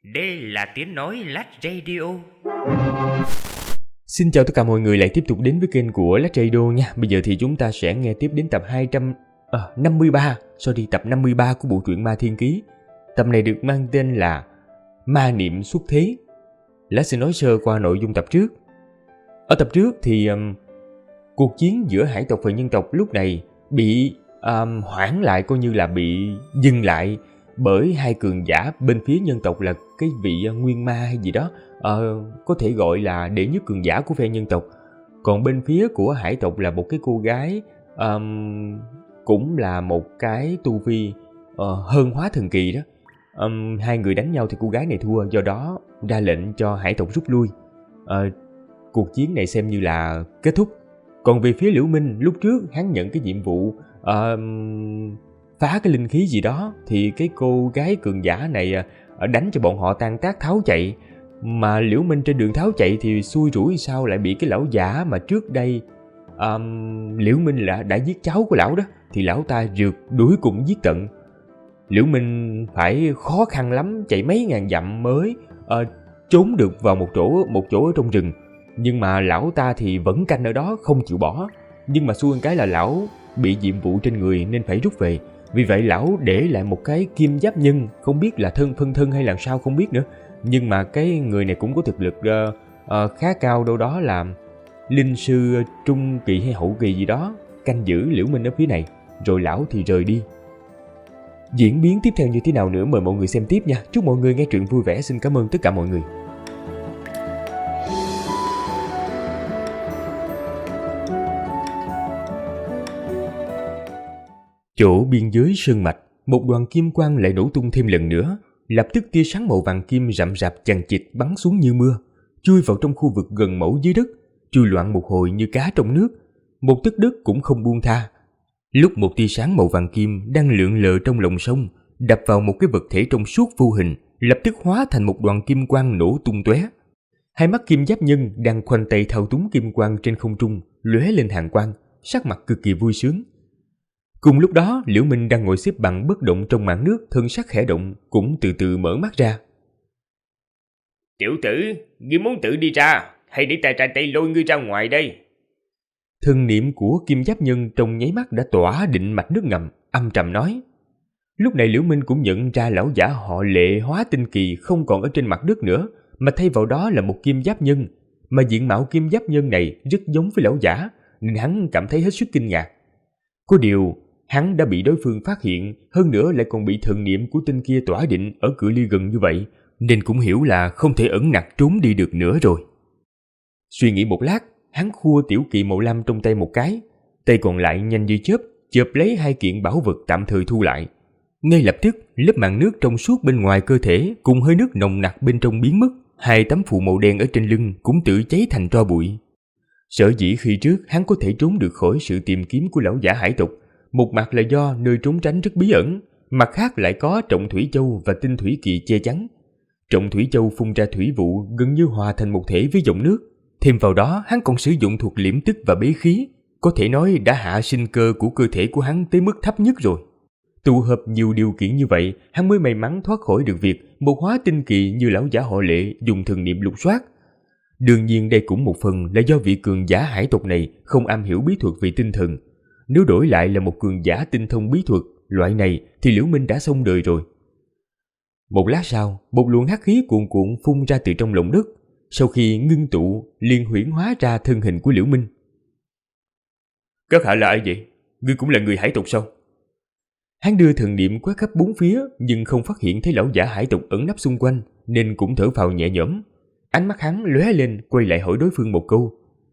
Đây là tiếng nói Lách Radio. Xin chào tất cả mọi người lại tiếp tục đến với kênh của Lách Radio nha. Bây giờ thì chúng ta sẽ nghe tiếp đến tập 53 của bộ truyện Ma Thiên Ký. Tập này được mang tên là Ma Niệm Xuất Thế. Lách sẽ nói sơ qua nội dung tập trước. Ở tập trước thì cuộc chiến giữa hải tộc và nhân tộc lúc này bị hoãn lại, coi như là bị dừng lại bởi hai cường giả bên phía nhân tộc là cái vị Nguyên Ma hay gì đó, có thể gọi là đệ nhất cường giả của phe nhân tộc. Còn bên phía của hải tộc là một cái cô gái cũng là một cái tu vi hơn hóa thần kỳ đó. Hai người đánh nhau thì cô gái này thua, do đó ra lệnh cho hải tộc rút lui. Cuộc chiến này xem như là kết thúc. Còn về phía Liễu Minh, lúc trước hắn nhận cái nhiệm vụ phá cái linh khí gì đó, thì cái cô gái cường giả này đánh cho bọn họ tan tác tháo chạy. Mà Liễu Minh trên đường tháo chạy thì xui rủi sao lại bị cái lão giả mà trước đây Liễu Minh đã giết cháu của lão đó, thì lão ta rượt đuổi cùng giết tận. Liễu Minh phải khó khăn lắm, chạy mấy ngàn dặm mới trốn được vào một chỗ ở trong rừng. Nhưng mà lão ta thì vẫn canh ở đó không chịu bỏ. Nhưng mà xui cái là lão bị nhiệm vụ trên người nên phải rút về. Vì vậy lão để lại một cái kim giáp nhân, không biết là phân thân hay làm sao không biết nữa. Nhưng mà cái người này cũng có thực lực khá cao, đâu đó là linh sư trung kỳ hay hậu kỳ gì đó, canh giữ Liễu Minh ở phía này. Rồi lão thì rời đi. Diễn biến tiếp theo như thế nào nữa mời mọi người xem tiếp nha. Chúc mọi người nghe truyện vui vẻ. Xin cảm ơn tất cả mọi người. Chỗ biên giới sơn mạch, một đoàn kim quang lại nổ tung thêm lần nữa. Lập tức tia sáng màu vàng kim rậm rạp chằng chịt bắn xuống như mưa, chui vào trong khu vực gần mẫu dưới đất, chui loạn một hồi như cá trong nước, một tấc đất cũng không buông tha. Lúc một tia sáng màu vàng kim đang lượn lờ trong lòng sông đập vào một cái vật thể trong suốt vô hình, lập tức hóa thành một đoàn kim quang nổ tung tóe. Hai mắt kim giáp nhân đang khoanh tay thao túng kim quang trên không trung lóe lên hàn quang, sắc mặt cực kỳ vui sướng. Cùng lúc đó, Liễu Minh đang ngồi xếp bằng bất động trong màn nước, thân sắc khẽ động, cũng từ từ mở mắt ra. Tiểu tử, ngươi muốn tự đi ra, hay để ta ra tay lôi ngươi ra ngoài đây? Thân niệm của kim giáp nhân trong nháy mắt đã tỏa định mạch nước ngầm, âm trầm nói. Lúc này Liễu Minh cũng nhận ra lão giả họ Lệ hóa tinh kỳ không còn ở trên mặt đất nữa, mà thay vào đó là một kim giáp nhân. Mà diện mạo kim giáp nhân này rất giống với lão giả, nên hắn cảm thấy hết sức kinh ngạc. Có điều, hắn đã bị đối phương phát hiện, hơn nữa lại còn bị thần niệm của tinh kia tỏa định ở cự ly gần như vậy, nên cũng hiểu là không thể ẩn nặc trốn đi được nữa rồi. Suy nghĩ một lát, hắn khua tiểu kỳ màu lam trong tay một cái, tay còn lại nhanh như chớp chộp lấy hai kiện bảo vật tạm thời thu lại. Ngay lập tức, lớp màng nước trong suốt bên ngoài cơ thể cùng hơi nước nồng nặc bên trong biến mất, hai tấm phù màu đen ở trên lưng cũng tự cháy thành tro bụi. Sở dĩ khi trước hắn có thể trốn được khỏi sự tìm kiếm của lão giả hải tộc, một mặt là do nơi trốn tránh rất bí ẩn, mặt khác lại có Trọng Thủy Châu và Tinh Thủy Kỳ che chắn. Trọng Thủy Châu phun ra thủy vụ gần như hòa thành một thể với dòng nước. Thêm vào đó, hắn còn sử dụng thuật liễm tức và bế khí, có thể nói đã hạ sinh cơ của cơ thể của hắn tới mức thấp nhất rồi. Tụ hợp nhiều điều kiện như vậy, hắn mới may mắn thoát khỏi được việc một hóa tinh kỳ như lão giả họ Lệ dùng thần niệm lục soát. Đương nhiên đây cũng một phần là do vị cường giả hải tộc này không am hiểu bí thuật về tinh thần. Nếu đổi lại là một cường giả tinh thông bí thuật loại này thì Liễu Minh đã xong đời rồi. Một lát sau, một luồng hắc khí cuồn cuộn phun ra từ trong lòng đất, sau khi ngưng tụ liền huyễn hóa ra thân hình của Liễu Minh. Các hạ là ai vậy? Ngươi cũng là người hải tộc sao? Hắn đưa thần niệm quét khắp bốn phía nhưng không phát hiện thấy lão giả hải tộc ẩn nấp xung quanh, nên cũng thở phào nhẹ nhõm. Ánh mắt hắn lóe lên, quay lại hỏi đối phương một câu.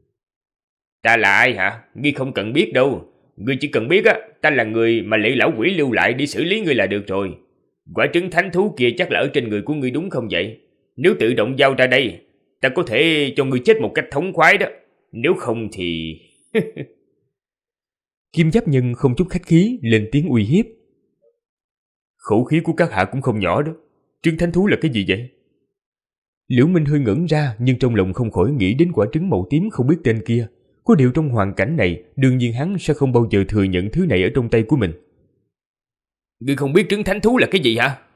Ta là ai hả? Ngươi không cần biết đâu. Ngươi chỉ cần biết ta là người mà Lệ lão quỷ lưu lại để xử lý ngươi là được rồi. Quả trứng thánh thú kia chắc là ở trên người của ngươi đúng không vậy? Nếu tự động giao ra đây, ta có thể cho ngươi chết một cách thống khoái đó. Nếu không thì... Kim giáp nhân không chút khách khí lên tiếng uy hiếp. Khẩu khí của các hạ cũng không nhỏ đó. Trứng thánh thú là cái gì vậy? Liễu Minh hơi ngẩn ra, nhưng trong lòng không khỏi nghĩ đến quả trứng màu tím không biết tên kia. Có điều trong hoàn cảnh này, đương nhiên hắn sẽ không bao giờ thừa nhận thứ này ở trong tay của mình. Ngươi không biết trứng thánh thú là cái gì hả?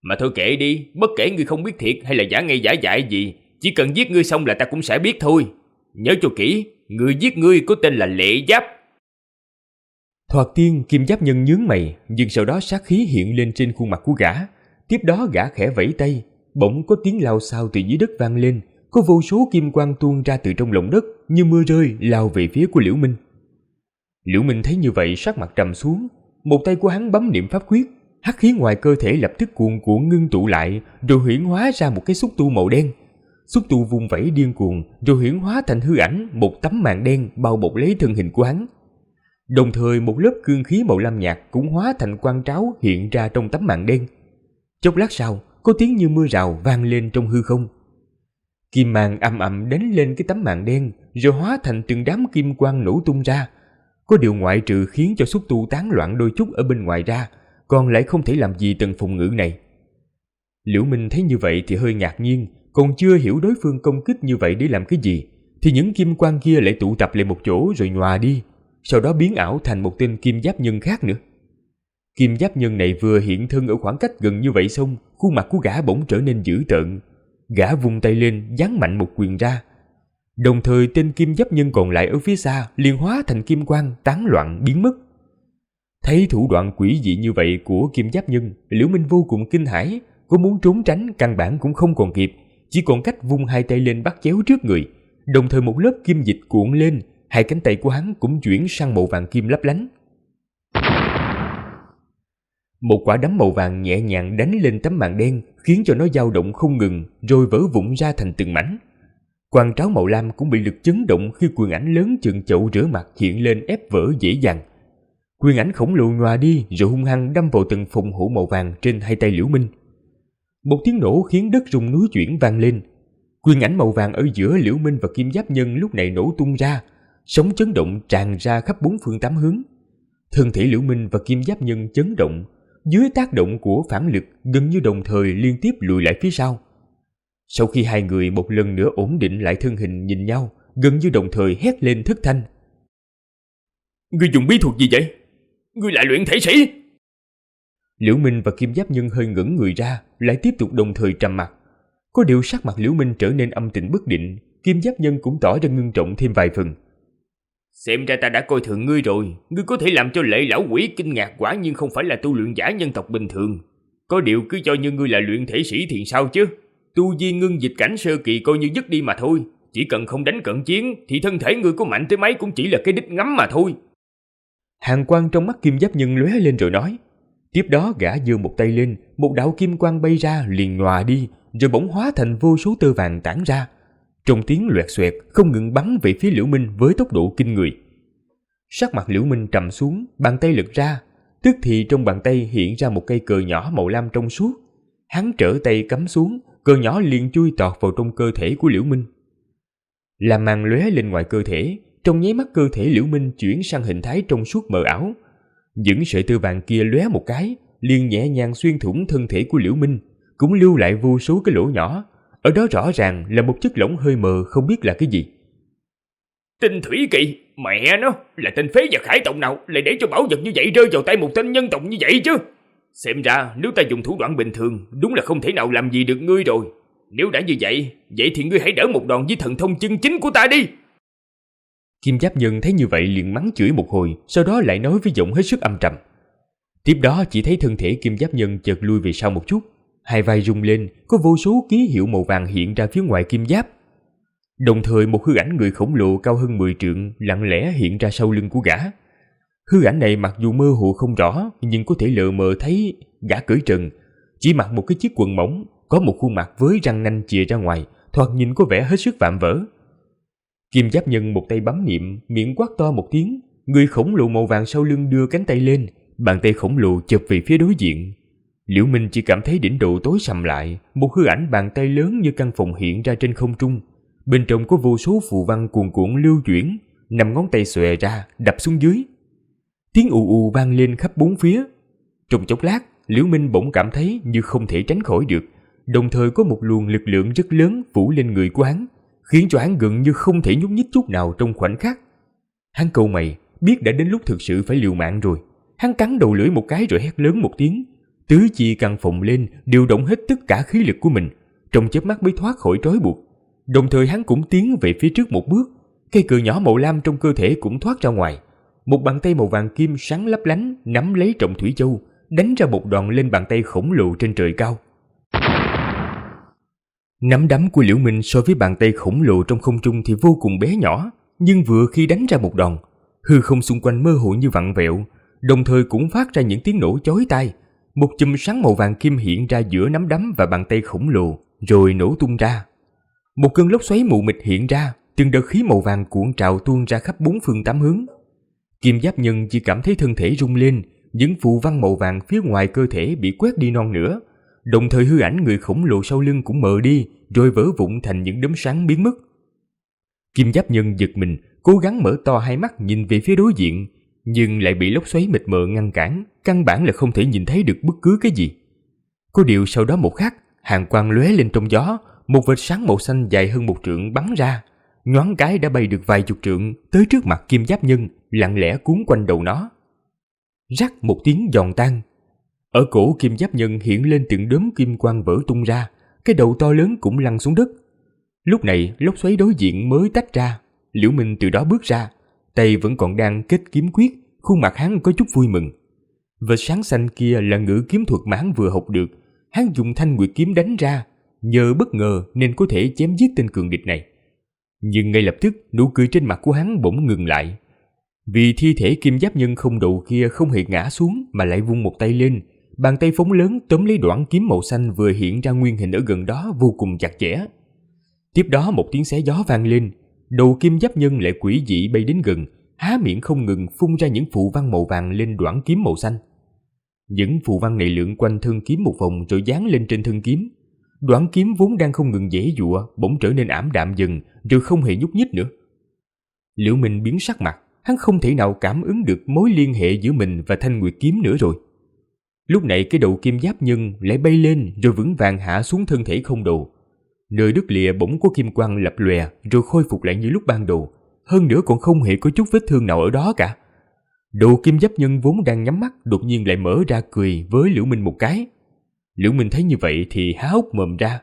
Mà thôi kệ đi, bất kể ngươi không biết thiệt hay là giả ngây giả dại gì, chỉ cần giết ngươi xong là ta cũng sẽ biết thôi. Nhớ cho kỹ, người giết ngươi có tên là Lệ Giáp. Thoạt tiên Kim Giáp Nhân nhướng mày, nhưng sau đó sát khí hiện lên trên khuôn mặt của gã. Tiếp đó gã khẽ vẫy tay, bỗng có tiếng lao xao từ dưới đất vang lên, có vô số kim quang tuôn ra từ trong lòng đất như mưa rơi lao về phía của Liễu Minh. Liễu Minh thấy như vậy sắc mặt trầm xuống, một tay của hắn bấm niệm pháp quyết, hắc khí ngoài cơ thể lập tức cuồn cuộn ngưng tụ lại, rồi huyễn hóa ra một cái xúc tu màu đen. Xúc tu vung vẩy điên cuồng, rồi huyễn hóa thành hư ảnh một tấm màn đen bao bọc lấy thân hình của hắn. Đồng thời một lớp cương khí màu lam nhạt cũng hóa thành quang tráo hiện ra trong tấm màn đen. Chốc lát sau, có tiếng như mưa rào vang lên trong hư không. Kim màn ầm ầm đánh lên cái tấm màn đen, rồi hóa thành từng đám kim quang nổ tung ra. Có điều ngoại trừ khiến cho xúc tu tán loạn đôi chút ở bên ngoài ra, còn lại không thể làm gì tầng phòng ngự này. Liễu Minh thấy như vậy thì hơi ngạc nhiên, còn chưa hiểu đối phương công kích như vậy để làm cái gì, thì những kim quang kia lại tụ tập lại một chỗ rồi nhòa đi, sau đó biến ảo thành một tên Kim Giáp Nhân khác nữa. Kim Giáp Nhân này vừa hiện thân ở khoảng cách gần như vậy xong, khuôn mặt của gã bỗng trở nên dữ tợn. Gã vung tay lên giáng mạnh một quyền ra. Đồng thời tên Kim Giáp Nhân còn lại ở phía xa liền hóa thành kim quang tán loạn biến mất. Thấy thủ đoạn quỷ dị như vậy của Kim Giáp Nhân, Liễu Minh vô cùng kinh hãi, có muốn trốn tránh căn bản cũng không còn kịp, chỉ còn cách vung hai tay lên bắt chéo trước người. Đồng thời một lớp kim dịch cuộn lên, hai cánh tay của hắn cũng chuyển sang màu vàng kim lấp lánh. Một quả đấm màu vàng nhẹ nhàng đánh lên tấm màn đen, khiến cho nó dao động không ngừng, rồi vỡ vụn ra thành từng mảnh. Quang tráo màu lam cũng bị lực chấn động khi quyền ảnh lớn chừng chậu rửa mặt hiện lên ép vỡ dễ dàng. Quyền ảnh khổng lồ nhòa đi rồi hung hăng đâm vào từng phòng hộ màu vàng trên hai tay Liễu Minh. Một tiếng nổ khiến đất rung núi chuyển vang lên. Quyền ảnh màu vàng ở giữa Liễu Minh và Kim Giáp Nhân lúc này nổ tung ra, sóng chấn động tràn ra khắp bốn phương tám hướng. Thân thể Liễu Minh và Kim Giáp Nhân chấn động, dưới tác động của phản lực gần như đồng thời liên tiếp lùi lại phía sau. Sau khi hai người một lần nữa ổn định lại thân hình nhìn nhau, gần như đồng thời hét lên thất thanh. Ngươi dùng bí thuật gì vậy? Ngươi lại luyện thể sĩ? Liễu Minh và Kim Giáp Nhân hơi ngẩng người ra, lại tiếp tục đồng thời trầm mặc. Có điều sắc mặt Liễu Minh trở nên âm tình bất định, Kim Giáp Nhân cũng tỏ ra ngưng trọng thêm vài phần. Xem ra ta đã coi thường ngươi rồi, ngươi có thể làm cho Lệ lão quỷ kinh ngạc, quả nhiên không phải là tu luyện giả nhân tộc bình thường. Có điều cứ cho như ngươi là luyện thể sĩ thì sao chứ? Tu vi ngưng dịch cảnh sơ kỳ coi như dứt đi mà thôi, chỉ cần không đánh cận chiến thì thân thể ngươi có mạnh tới mấy cũng chỉ là cái đích ngắm mà thôi. Hàn quang trong mắt Kim Giáp Nhân lóe lên rồi nói. Tiếp đó gã giơ một tay lên, một đạo kim quang bay ra liền nhòa đi, rồi bỗng hóa thành vô số tơ vàng tản ra. Trong tiếng loẹt xoẹt không ngừng bắn về phía Liễu Minh với tốc độ kinh người. Sắc mặt Liễu Minh trầm xuống, bàn tay lật ra, tức thì trong bàn tay hiện ra một cây cờ nhỏ màu lam trong suốt. Hắn trở tay cắm xuống, cờ nhỏ liền chui tọt vào trong cơ thể của Liễu Minh. Làm màn lóe lên ngoài cơ thể, trong nháy mắt cơ thể Liễu Minh chuyển sang hình thái trong suốt mờ ảo. Những sợi tơ vàng kia lóe một cái, liền nhẹ nhàng xuyên thủng thân thể của Liễu Minh, cũng lưu lại vô số cái lỗ nhỏ. Ở đó rõ ràng là một chất lỏng hơi mờ không biết là cái gì. Tinh thủy kỳ, mẹ nó, là tên phế vật hải tộc nào lại để cho bảo vật như vậy rơi vào tay một tên nhân tộc như vậy chứ? Xem ra nếu ta dùng thủ đoạn bình thường, đúng là không thể nào làm gì được ngươi rồi. Nếu đã như vậy, thì ngươi hãy đỡ một đòn với thần thông chân chính của ta đi. Kim Giáp Nhân thấy như vậy liền mắng chửi một hồi, sau đó lại nói với giọng hết sức âm trầm. Tiếp đó chỉ thấy thân thể Kim Giáp Nhân chợt lui về sau một chút, hai vai rung lên, có vô số ký hiệu màu vàng hiện ra phía ngoài kim giáp. Đồng thời một hư ảnh người khổng lồ cao hơn 10 trượng lặng lẽ hiện ra sau lưng của gã. Hư ảnh này mặc dù mơ hồ không rõ, nhưng có thể lờ mờ thấy gã cởi trần, chỉ mặc một cái chiếc quần mỏng, có một khuôn mặt với răng nanh chìa ra ngoài, thoạt nhìn có vẻ hết sức vạm vỡ. Kim Giáp Nhân một tay bấm niệm, miệng quát to một tiếng, người khổng lồ màu vàng sau lưng đưa cánh tay lên, bàn tay khổng lồ chụp về phía đối diện. Liễu Minh chỉ cảm thấy đỉnh đầu tối sầm lại, một hư ảnh bàn tay lớn như căn phòng hiện ra trên không trung. Bên trong có vô số phù văn cuồn cuộn lưu chuyển, 5 ngón tay xòe ra, đập xuống dưới. Tiếng ù ù vang lên khắp bốn phía. Trong chốc lát, Liễu Minh bỗng cảm thấy như không thể tránh khỏi được, đồng thời có một luồng lực lượng rất lớn phủ lên người của hắn, khiến cho hắn gần như không thể nhúc nhích chút nào trong khoảnh khắc. Hắn cau mày, biết đã đến lúc thực sự phải liều mạng rồi. Hắn cắn đầu lưỡi một cái rồi hét lớn một tiếng, tứ chi căng phồng lên, điều động hết tất cả khí lực của mình, trong chớp mắt mới thoát khỏi trói buộc. Đồng thời hắn cũng tiến về phía trước một bước, cây cờ nhỏ màu lam trong cơ thể cũng thoát ra ngoài. Một bàn tay màu vàng kim sáng lấp lánh nắm lấy trọng thủy châu, đánh ra một đòn lên bàn tay khổng lồ trên trời cao. Nắm đấm của Liễu Minh so với bàn tay khổng lồ trong không trung thì vô cùng bé nhỏ, nhưng vừa khi đánh ra một đòn, hư không xung quanh mơ hồ như vặn vẹo, đồng thời cũng phát ra những tiếng nổ chói tai. Một chùm sáng màu vàng kim hiện ra giữa nắm đấm và bàn tay khổng lồ, rồi nổ tung ra. Một cơn lốc xoáy mù mịt hiện ra, từng đợt khí màu vàng cuộn trào tuôn ra khắp bốn phương tám hướng. Kim Giáp Nhân chỉ cảm thấy thân thể rung lên, những phù văn màu vàng phía ngoài cơ thể bị quét đi non nửa, đồng thời hư ảnh người khổng lồ sau lưng cũng mờ đi, rồi vỡ vụn thành những đốm sáng biến mất. Kim Giáp Nhân giật mình, cố gắng mở to hai mắt nhìn về phía đối diện, nhưng lại bị lốc xoáy mịt mờ ngăn cản, căn bản là không thể nhìn thấy được bất cứ cái gì. Có điều sau đó một khắc, hàn quang lóe lên trong gió, một vệt sáng màu xanh dài hơn 1 trượng bắn ra, nhoáng cái đã bay được vài chục trượng tới trước mặt Kim Giáp Nhân, lặng lẽ cuốn quanh đầu nó. Rắc một tiếng giòn tan, ở cổ Kim Giáp Nhân hiện lên từng đốm kim quang vỡ tung ra, cái đầu to lớn cũng lăn xuống đất. Lúc này lốc xoáy đối diện mới tách ra, Liễu Minh từ đó bước ra, tay vẫn còn đang kết kiếm quyết, khuôn mặt hắn có chút vui mừng. Vệt sáng xanh kia là ngữ kiếm thuật mà hắn vừa học được, hắn dùng thanh nguyệt kiếm đánh ra, nhờ bất ngờ nên có thể chém giết tên cường địch này. Nhưng ngay lập tức nụ cười trên mặt của hắn bỗng ngừng lại, vì thi thể Kim Giáp Nhân không đầu kia không hề ngã xuống mà lại vung một tay lên, bàn tay phóng lớn tóm lấy đoạn kiếm màu xanh vừa hiện ra nguyên hình ở gần đó vô cùng chặt chẽ. Tiếp đó một tiếng xé gió vang lên, đầu Kim Giáp Nhân lại quỷ dị bay đến gần, há miệng không ngừng phun ra những phù văn màu vàng lên đoạn kiếm màu xanh. Những phù văn này lượn quanh thân kiếm một vòng rồi dán lên trên thân kiếm. Đoạn kiếm vốn đang không ngừng giãy giụa bỗng trở nên ảm đạm dần, rồi không hề nhúc nhích nữa. Liễu Minh biến sắc mặt, hắn không thể nào cảm ứng được mối liên hệ giữa mình và thanh nguyệt kiếm nữa rồi. Lúc này cái đầu Kim Giáp Nhân lại bay lên rồi vững vàng hạ xuống thân thể không đầu. Nơi đứt lìa bỗng có kim quang lập lòe rồi khôi phục lại như lúc ban đầu, hơn nữa còn không hề có chút vết thương nào ở đó cả. Đầu Kim Giáp Nhân vốn đang nhắm mắt đột nhiên lại mở ra cười với Liễu Minh một cái. Liễu Minh thấy như vậy thì há hốc mồm ra.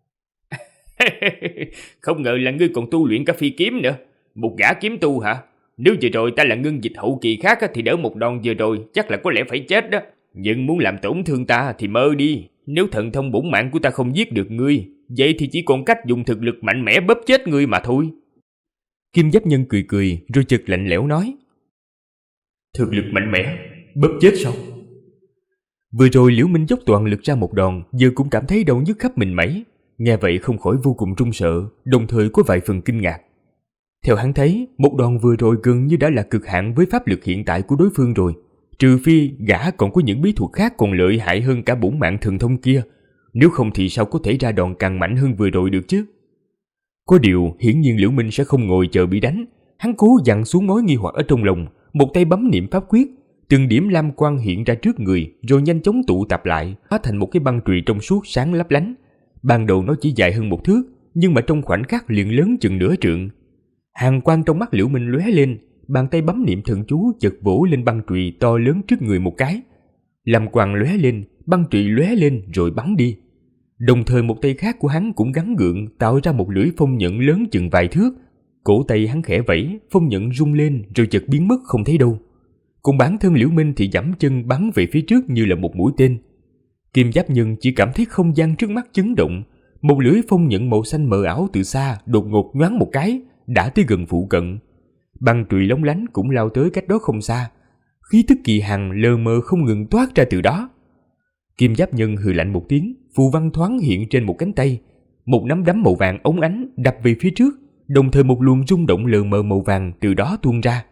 Không ngờ là ngươi còn tu luyện cả phi kiếm nữa. Một gã kiếm tu hả? Nếu vừa rồi ta là ngưng dịch hậu kỳ khác thì đỡ một đòn vừa rồi chắc là có lẽ phải chết đó. Nhưng muốn làm tổn thương ta thì mơ đi. Nếu thần thông bổn mạng của ta không giết được ngươi, vậy thì chỉ còn cách dùng thực lực mạnh mẽ bóp chết ngươi mà thôi. Kim Giáp Nhân cười cười rồi chợt lạnh lẽo nói. Thực lực mạnh mẽ, bóp chết sao? Vừa rồi Liễu Minh dốc toàn lực ra một đòn, giờ cũng cảm thấy đau nhức khắp mình mẩy. Nghe vậy không khỏi vô cùng run sợ, đồng thời có vài phần kinh ngạc. Theo hắn thấy, một đòn vừa rồi gần như đã là cực hạn với pháp lực hiện tại của đối phương rồi. Trừ phi gã còn có những bí thuật khác còn lợi hại hơn cả bổn mạng thần thông kia. Nếu không thì sao có thể ra đòn càng mạnh hơn vừa rồi được chứ? Có điều hiển nhiên Liễu Minh sẽ không ngồi chờ bị đánh. Hắn cố dằn xuống mối nghi hoặc ở trong lòng, một tay bấm niệm pháp quyết, từng điểm lam quang hiện ra trước người rồi nhanh chóng tụ tập lại, hóa thành một cái băng chùy trong suốt sáng lấp lánh. Ban đầu nó chỉ dài hơn 1 thước, nhưng mà trong khoảnh khắc liền lớn chừng nửa trượng. Hàn quang trong mắt Liễu Minh lóe lên, bàn tay bấm niệm thần chú chợt vỗ lên băng chùy to lớn trước người một cái. Lam quang lóe lên, băng chùy lóe lên rồi bắn đi. Đồng thời một tay khác của hắn cũng gắn gượng tạo ra một lưỡi phong nhận lớn chừng vài thước. Cổ tay hắn khẽ vẫy, phong nhận rung lên rồi chợt biến mất không thấy đâu. Còn bản thân Liễu Minh thì giẫm chân bắn về phía trước như là một mũi tên. Kim Giáp Nhân chỉ cảm thấy không gian trước mắt chấn động, một lưỡi phong nhận màu xanh mờ ảo từ xa đột ngột nhoáng một cái, đã tới gần phụ cận. Băng chùy lóng lánh cũng lao tới cách đó không xa, khí tức kỳ hằng lờ mờ không ngừng toát ra từ đó. Kim Giáp Nhân hừ lạnh một tiếng, phù văn thoáng hiện trên một cánh tay, một nắm đấm màu vàng óng ánh đập về phía trước, đồng thời một luồng rung động lờ mờ màu vàng từ đó tuôn ra.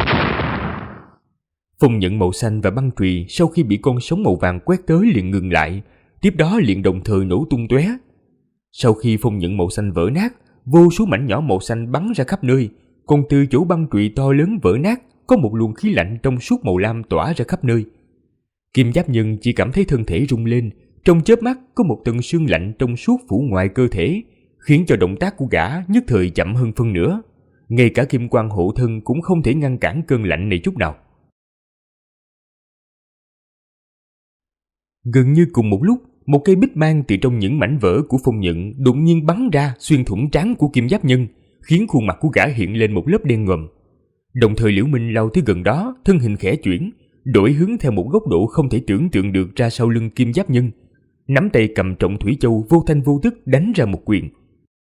Phong nhận màu xanh và băng chùy sau khi bị con sóng màu vàng quét tới liền ngừng lại, tiếp đó liền đồng thời nổ tung tóe. Sau khi phong nhận màu xanh vỡ nát, vô số mảnh nhỏ màu xanh bắn ra khắp nơi, còn từ chỗ băng chùy to lớn vỡ nát có một luồng khí lạnh trong suốt màu lam tỏa ra khắp nơi. Kim Giáp Nhân chỉ cảm thấy thân thể rung lên, trong chớp mắt có một tầng sương lạnh trong suốt phủ ngoài cơ thể, khiến cho động tác của gã nhất thời chậm hơn phân nửa. Ngay cả kim quang hộ thân cũng không thể ngăn cản cơn lạnh này chút nào. Gần như cùng một lúc, một cây bích mang từ trong những mảnh vỡ của phong nhận đột nhiên bắn ra xuyên thủng trán của Kim Giáp Nhân, khiến khuôn mặt của gã hiện lên một lớp đen ngòm. Đồng thời Liễu Minh lao tới gần đó, thân hình khẽ chuyển, đổi hướng theo một góc độ không thể tưởng tượng được ra sau lưng Kim Giáp Nhân, nắm tay cầm Trọng Thủy Châu vô thanh vô tức đánh ra một quyền.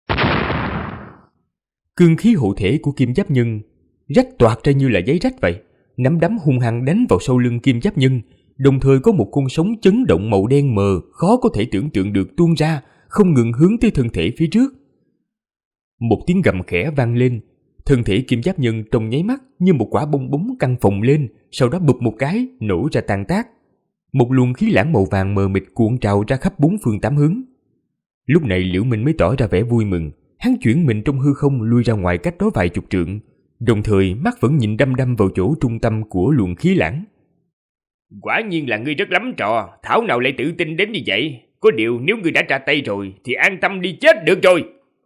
Cương khí hộ thể của Kim Giáp Nhân rách toạc ra như là giấy rách vậy, nắm đấm hung hăng đánh vào sau lưng Kim Giáp Nhân, đồng thời có một con sóng chấn động màu đen mờ khó có thể tưởng tượng được tuôn ra, không ngừng hướng tới thân thể phía trước. Một tiếng gầm khẽ vang lên, thân thể Kim Giáp Nhân trong nháy mắt như một quả bong bóng căng phồng lên, sau đó bụp một cái nổ ra tan tác. Một luồng khí lãng màu vàng mờ mịt cuộn trào ra khắp bốn phương tám hướng. Lúc này Liễu Minh mới tỏ ra vẻ vui mừng, hắn chuyển mình trong hư không lui ra ngoài cách đó vài chục trượng, đồng thời mắt vẫn nhìn đăm đăm vào chỗ trung tâm của luồng khí lãng. Quả nhiên là ngươi rất lắm trò, thảo nào lại tự tin đến như vậy. Có điều nếu ngươi đã ra tay rồi thì an tâm đi chết được rồi.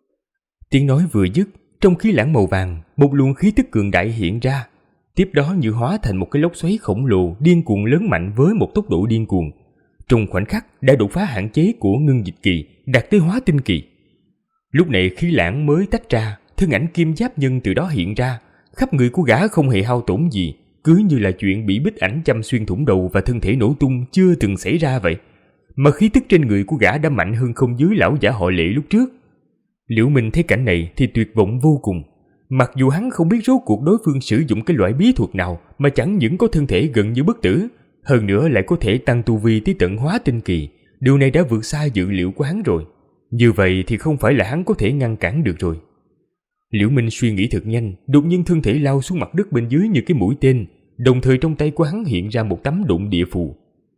Tiếng nói vừa dứt, trong khí lãng màu vàng, một luồng khí tức cường đại hiện ra. Tiếp đó như hóa thành một cái lốc xoáy khổng lồ điên cuồng lớn mạnh với một tốc độ điên cuồng. Trong khoảnh khắc đã đột phá hạn chế của ngưng dịch kỳ, đạt tới hóa tinh kỳ. Lúc này khí lãng mới tách ra, thân ảnh Kim Giáp Nhân từ đó hiện ra, khắp người của gã không hề hao tổn gì, cứ như là chuyện bị bích ảnh châm xuyên thủng đầu và thân thể nổ tung chưa từng xảy ra vậy. Mà khí tức trên người của gã đã mạnh hơn không dưới lão giả họ Lệ lúc trước. Liễu Minh thấy cảnh này thì tuyệt vọng vô cùng. Mặc dù hắn không biết rốt cuộc đối phương sử dụng cái loại bí thuật nào mà chẳng những có thân thể gần như bất tử, hơn nữa lại có thể tăng tu vi tới tận hóa tinh kỳ, điều này đã vượt xa dự liệu của hắn rồi. Như vậy thì không phải là hắn có thể ngăn cản được rồi. Liễu Minh suy nghĩ thật nhanh, đột nhiên thân thể lao xuống mặt đất bên dưới như cái mũi tên, đồng thời trong tay của hắn hiện ra một tấm độn địa phù.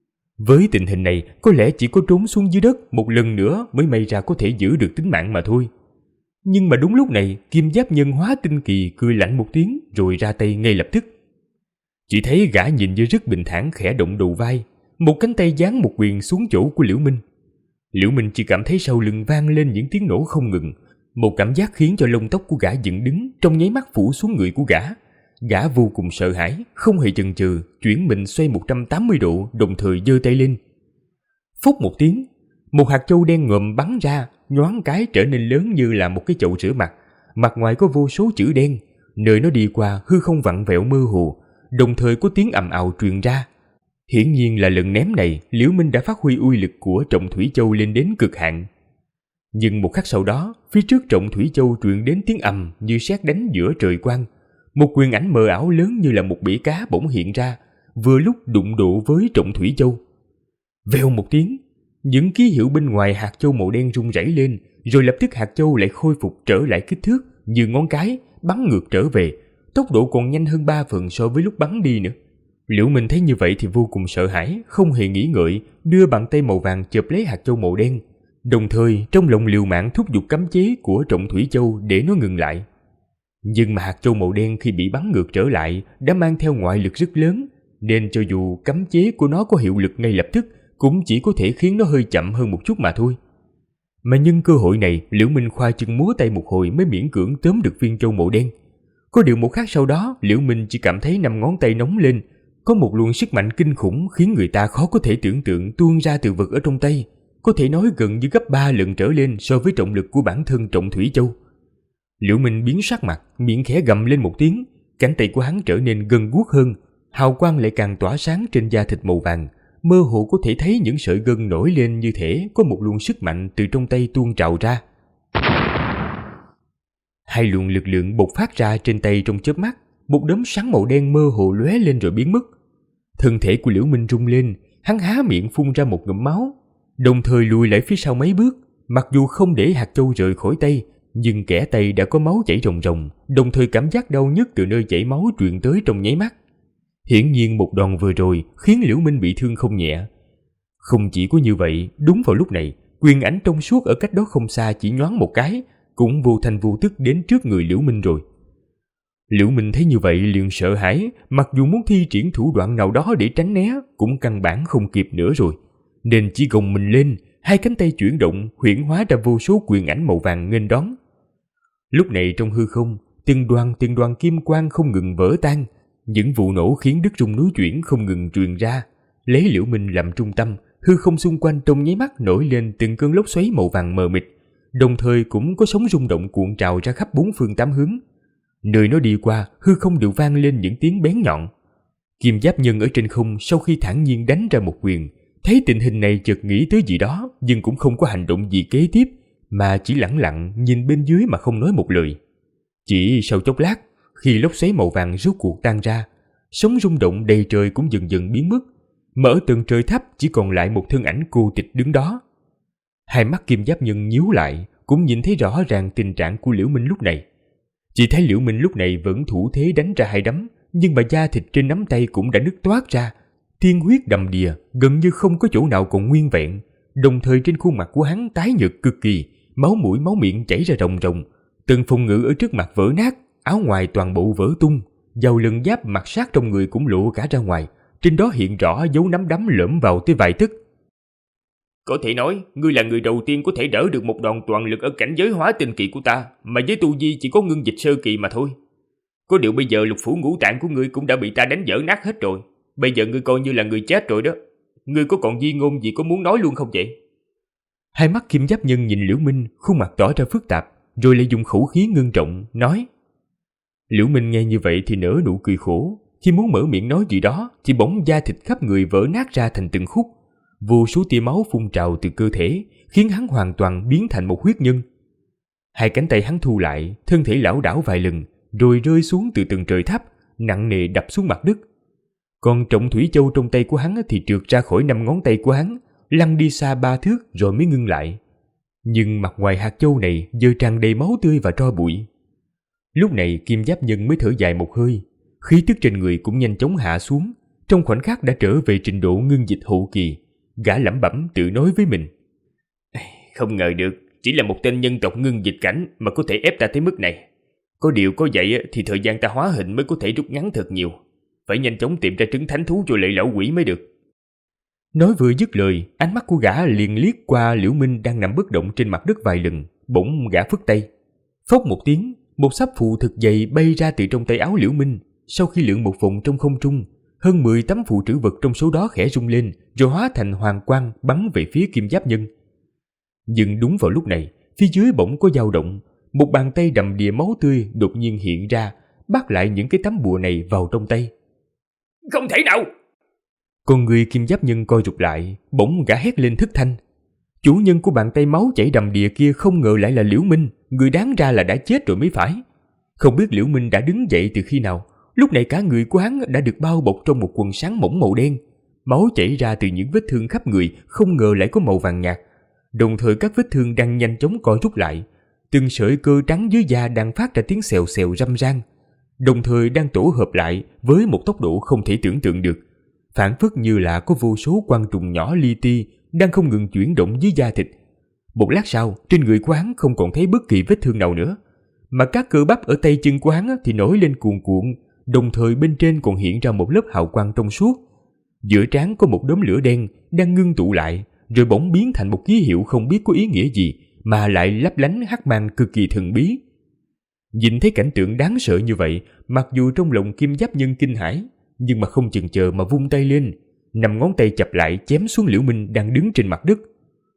Với tình hình này, có lẽ chỉ có trốn xuống dưới đất một lần nữa mới may ra có thể giữ được tính mạng mà thôi. Nhưng mà đúng lúc này, Kim Giáp Nhân hóa tinh kỳ cười lạnh một tiếng rồi ra tay ngay lập tức. Chỉ thấy gã nhìn như rất bình thản khẽ động đầu vai, một cánh tay giáng một quyền xuống chỗ của Liễu Minh. Liễu Minh chỉ cảm thấy sau lưng vang lên những tiếng nổ không ngừng, một cảm giác khiến cho lông tóc của gã dựng đứng trong nháy mắt phủ xuống người của gã. Gã vô cùng sợ hãi, không hề chần chừ, chuyển mình xoay 180 độ, đồng thời giơ tay lên. Phốc một tiếng, một hạt châu đen ngòm bắn ra, nhoáng cái trở nên lớn như là một cái chậu rửa mặt. Mặt ngoài có vô số chữ đen, nơi nó đi qua hư không vặn vẹo mơ hồ, đồng thời có tiếng ầm ào truyền ra. Hiển nhiên là lần ném này, Liễu Minh đã phát huy uy lực của Trọng Thủy Châu lên đến cực hạn. Nhưng một khắc sau đó, phía trước Trọng Thủy Châu truyền đến tiếng ầm như sét đánh giữa trời quang. Một quyền ảnh mờ ảo lớn như là một bể cá bỗng hiện ra, vừa lúc đụng độ với Trọng Thủy Châu. Vèo một tiếng, những ký hiệu bên ngoài hạt châu màu đen rung rẩy lên, rồi lập tức hạt châu lại khôi phục trở lại kích thước như ngón cái, bắn ngược trở về, tốc độ còn nhanh hơn 3 phần so với lúc bắn đi nữa. Liễu Minh thấy như vậy thì vô cùng sợ hãi, không hề nghĩ ngợi, đưa bàn tay màu vàng chộp lấy hạt châu màu đen, đồng thời trong lòng liều mạng thúc giục cấm chế của Trọng Thủy Châu để nó ngừng lại. Nhưng mà hạt châu màu đen khi bị bắn ngược trở lại đã mang theo ngoại lực rất lớn, nên cho dù cấm chế của nó có hiệu lực ngay lập tức, cũng chỉ có thể khiến nó hơi chậm hơn một chút mà thôi. Mà nhân cơ hội này, Liễu Minh khoa chân múa tay một hồi mới miễn cưỡng tóm được viên châu màu đen. Có điều một khắc sau đó, Liễu Minh chỉ cảm thấy 5 ngón tay nóng lên, có một luồng sức mạnh kinh khủng khiến người ta khó có thể tưởng tượng tuôn ra từ vật ở trong tay, có thể nói gần như gấp 3 lần trở lên so với trọng lực của bản thân Trọng Thủy Châu. Liễu Minh biến sắc mặt, miệng khẽ gầm lên một tiếng, cánh tay của hắn trở nên gần guốc hơn, hào quang lại càng tỏa sáng trên da thịt màu vàng, mơ hồ có thể thấy những sợi gân nổi lên như thể có một luồng sức mạnh từ trong tay tuôn trào ra. Hai luồng lực lượng bộc phát ra trên tay trong chớp mắt, một đốm sáng màu đen mơ hồ lóe lên rồi biến mất. Thân thể của Liễu Minh rung lên, hắn há miệng phun ra một ngụm máu, đồng thời lùi lại phía sau mấy bước. Mặc dù không để hạt châu rời khỏi tay, nhưng kẽ tay đã có máu chảy ròng ròng, đồng thời cảm giác đau nhức từ nơi chảy máu truyền tới trong nháy mắt. Hiển nhiên một đòn vừa rồi khiến Liễu Minh bị thương không nhẹ. Không chỉ có như vậy, đúng vào lúc này, quyền ảnh trong suốt ở cách đó không xa chỉ nhoáng một cái, cũng vô thanh vô tức đến trước người Liễu Minh rồi. Liễu Minh thấy như vậy liền sợ hãi, mặc dù muốn thi triển thủ đoạn nào đó để tránh né, cũng căn bản không kịp nữa rồi, nên chỉ gồng mình lên, hai cánh tay chuyển động, huyễn hóa ra vô số quyền ảnh màu vàng nghênh đón. Lúc này trong hư không, từng đoàn kim quang không ngừng vỡ tan, những vụ nổ khiến đất rung núi chuyển không ngừng truyền ra, lấy Liễu Minh làm trung tâm, hư không xung quanh trong nháy mắt nổi lên từng cơn lốc xoáy màu vàng mờ mịt, đồng thời cũng có sóng rung động cuộn trào ra khắp bốn phương tám hướng. Nơi nó đi qua, hư không đều vang lên những tiếng bén nhọn. Kim Giáp Nhân ở trên không sau khi thản nhiên đánh ra một quyền, thấy tình hình này chợt nghĩ tới gì đó, nhưng cũng không có hành động gì kế tiếp, mà chỉ lẳng lặng nhìn bên dưới mà không nói một lời. Chỉ sau chốc lát, khi lốc xoáy màu vàng rốt cuộc tan ra, sóng rung động đầy trời cũng dần dần biến mất, mà ở tầng trời thấp chỉ còn lại một thân ảnh cô tịch đứng đó. Hai mắt Kim Giáp Nhân nhíu lại, cũng nhìn thấy rõ ràng tình trạng của Liễu Minh lúc này. Chỉ thấy Liễu Minh lúc này vẫn thủ thế đánh ra hai đấm, nhưng mà da thịt trên nắm tay cũng đã nứt toát ra, tiên huyết đầm đìa, gần như không có chỗ nào còn nguyên vẹn. Đồng thời trên khuôn mặt của hắn tái nhợt cực kỳ, máu mũi máu miệng chảy ra ròng ròng, từng phòng ngự ở trước mặt vỡ nát, áo ngoài toàn bộ vỡ tung, vào lưng giáp mặt sát trong người cũng lộ cả ra ngoài, trên đó hiện rõ dấu nắm đấm lõm vào tới vài tấc. Có thể nói, ngươi là người đầu tiên có thể đỡ được một đòn toàn lực ở cảnh giới hóa tinh kỳ của ta, mà với tu vi chỉ có ngưng dịch sơ kỳ mà thôi. Có điều bây giờ lục phủ ngũ tạng của ngươi cũng đã bị ta đánh vỡ nát hết rồi. Bây giờ ngươi coi như là người chết rồi đó. Ngươi có còn di ngôn gì có muốn nói luôn không vậy? Hai mắt Kim Giáp Nhân nhìn Liễu Minh, khuôn mặt tỏ ra phức tạp, rồi lại dùng khẩu khí ngưng trọng nói. Liễu Minh nghe như vậy thì nở nụ cười khổ, khi muốn mở miệng nói gì đó thì bỗng da thịt khắp người vỡ nát ra thành từng khúc, vô số tia máu phun trào từ cơ thể, khiến hắn hoàn toàn biến thành một huyết nhân. Hai cánh tay hắn thu lại, thân thể lảo đảo vài lần, rồi rơi xuống từ tầng trời thấp, nặng nề đập xuống mặt đất. Còn trọng thủy châu trong tay của hắn thì trượt ra khỏi 5 ngón tay của hắn, lăn đi xa 3 thước rồi mới ngưng lại. Nhưng mặt ngoài hạt châu này giờ tràn đầy máu tươi và tro bụi. Lúc này Kim Giáp Nhân mới thở dài một hơi, khí tức trên người cũng nhanh chóng hạ xuống, trong khoảnh khắc đã trở về trình độ ngưng dịch hậu kỳ. Gã lẩm bẩm tự nói với mình. Không ngờ được, chỉ là một tên nhân tộc ngưng dịch cảnh mà có thể ép ta tới mức này. Có điều có vậy thì thời gian ta hóa hình mới có thể rút ngắn thật nhiều. Phải nhanh chóng tìm ra trứng thánh thú cho lệ lão quỷ mới được. Nói vừa dứt lời, ánh mắt của gã liền liếc qua Liễu Minh đang nằm bất động trên mặt đất vài lần, bỗng gã phất tay. Phốc một tiếng, một sắp phù thực dày bay ra từ trong tay áo Liễu Minh. Sau khi lượn một vòng trong không trung, hơn 10 tấm phù trữ vật trong số đó khẽ rung lên, rồi hóa thành hoàng quang bắn về phía Kim Giáp Nhân. Nhưng đúng vào lúc này, phía dưới bỗng có dao động, một bàn tay đầm đìa máu tươi đột nhiên hiện ra, bắt lại những cái tấm bùa này vào trong tay. Không thể nào! Con người Kim Giáp Nhân coi rụt lại, bỗng gã hét lên thất thanh. Chủ nhân của bàn tay máu chảy đầm đìa kia không ngờ lại là Liễu Minh, người đáng ra là đã chết rồi mới phải. Không biết Liễu Minh đã đứng dậy từ khi nào, lúc này cả người của hắn đã được bao bọc trong một quần sáng mỏng màu đen. Máu chảy ra từ những vết thương khắp người không ngờ lại có màu vàng nhạt. Đồng thời các vết thương đang nhanh chóng co rút lại, từng sợi cơ trắng dưới da đang phát ra tiếng xèo xèo răm rang, đồng thời đang tổ hợp lại với một tốc độ không thể tưởng tượng được, phảng phất như là có vô số quang trùng nhỏ li ti đang không ngừng chuyển động dưới da thịt. Một lát sau, trên người của hắn không còn thấy bất kỳ vết thương nào nữa, mà các cơ bắp ở tay chân của hắn thì nổi lên cuồn cuộn, đồng thời bên trên còn hiện ra một lớp hào quang trong suốt. Giữa trán có một đốm lửa đen đang ngưng tụ lại, rồi bỗng biến thành một ký hiệu không biết có ý nghĩa gì mà lại lấp lánh hắc mang cực kỳ thần bí. Nhìn thấy cảnh tượng đáng sợ như vậy, mặc dù trong lòng Kim Giáp Nhân kinh hãi, nhưng mà không chần chờ mà vung tay lên, 5 ngón tay chập lại chém xuống Liễu Minh đang đứng trên mặt đất.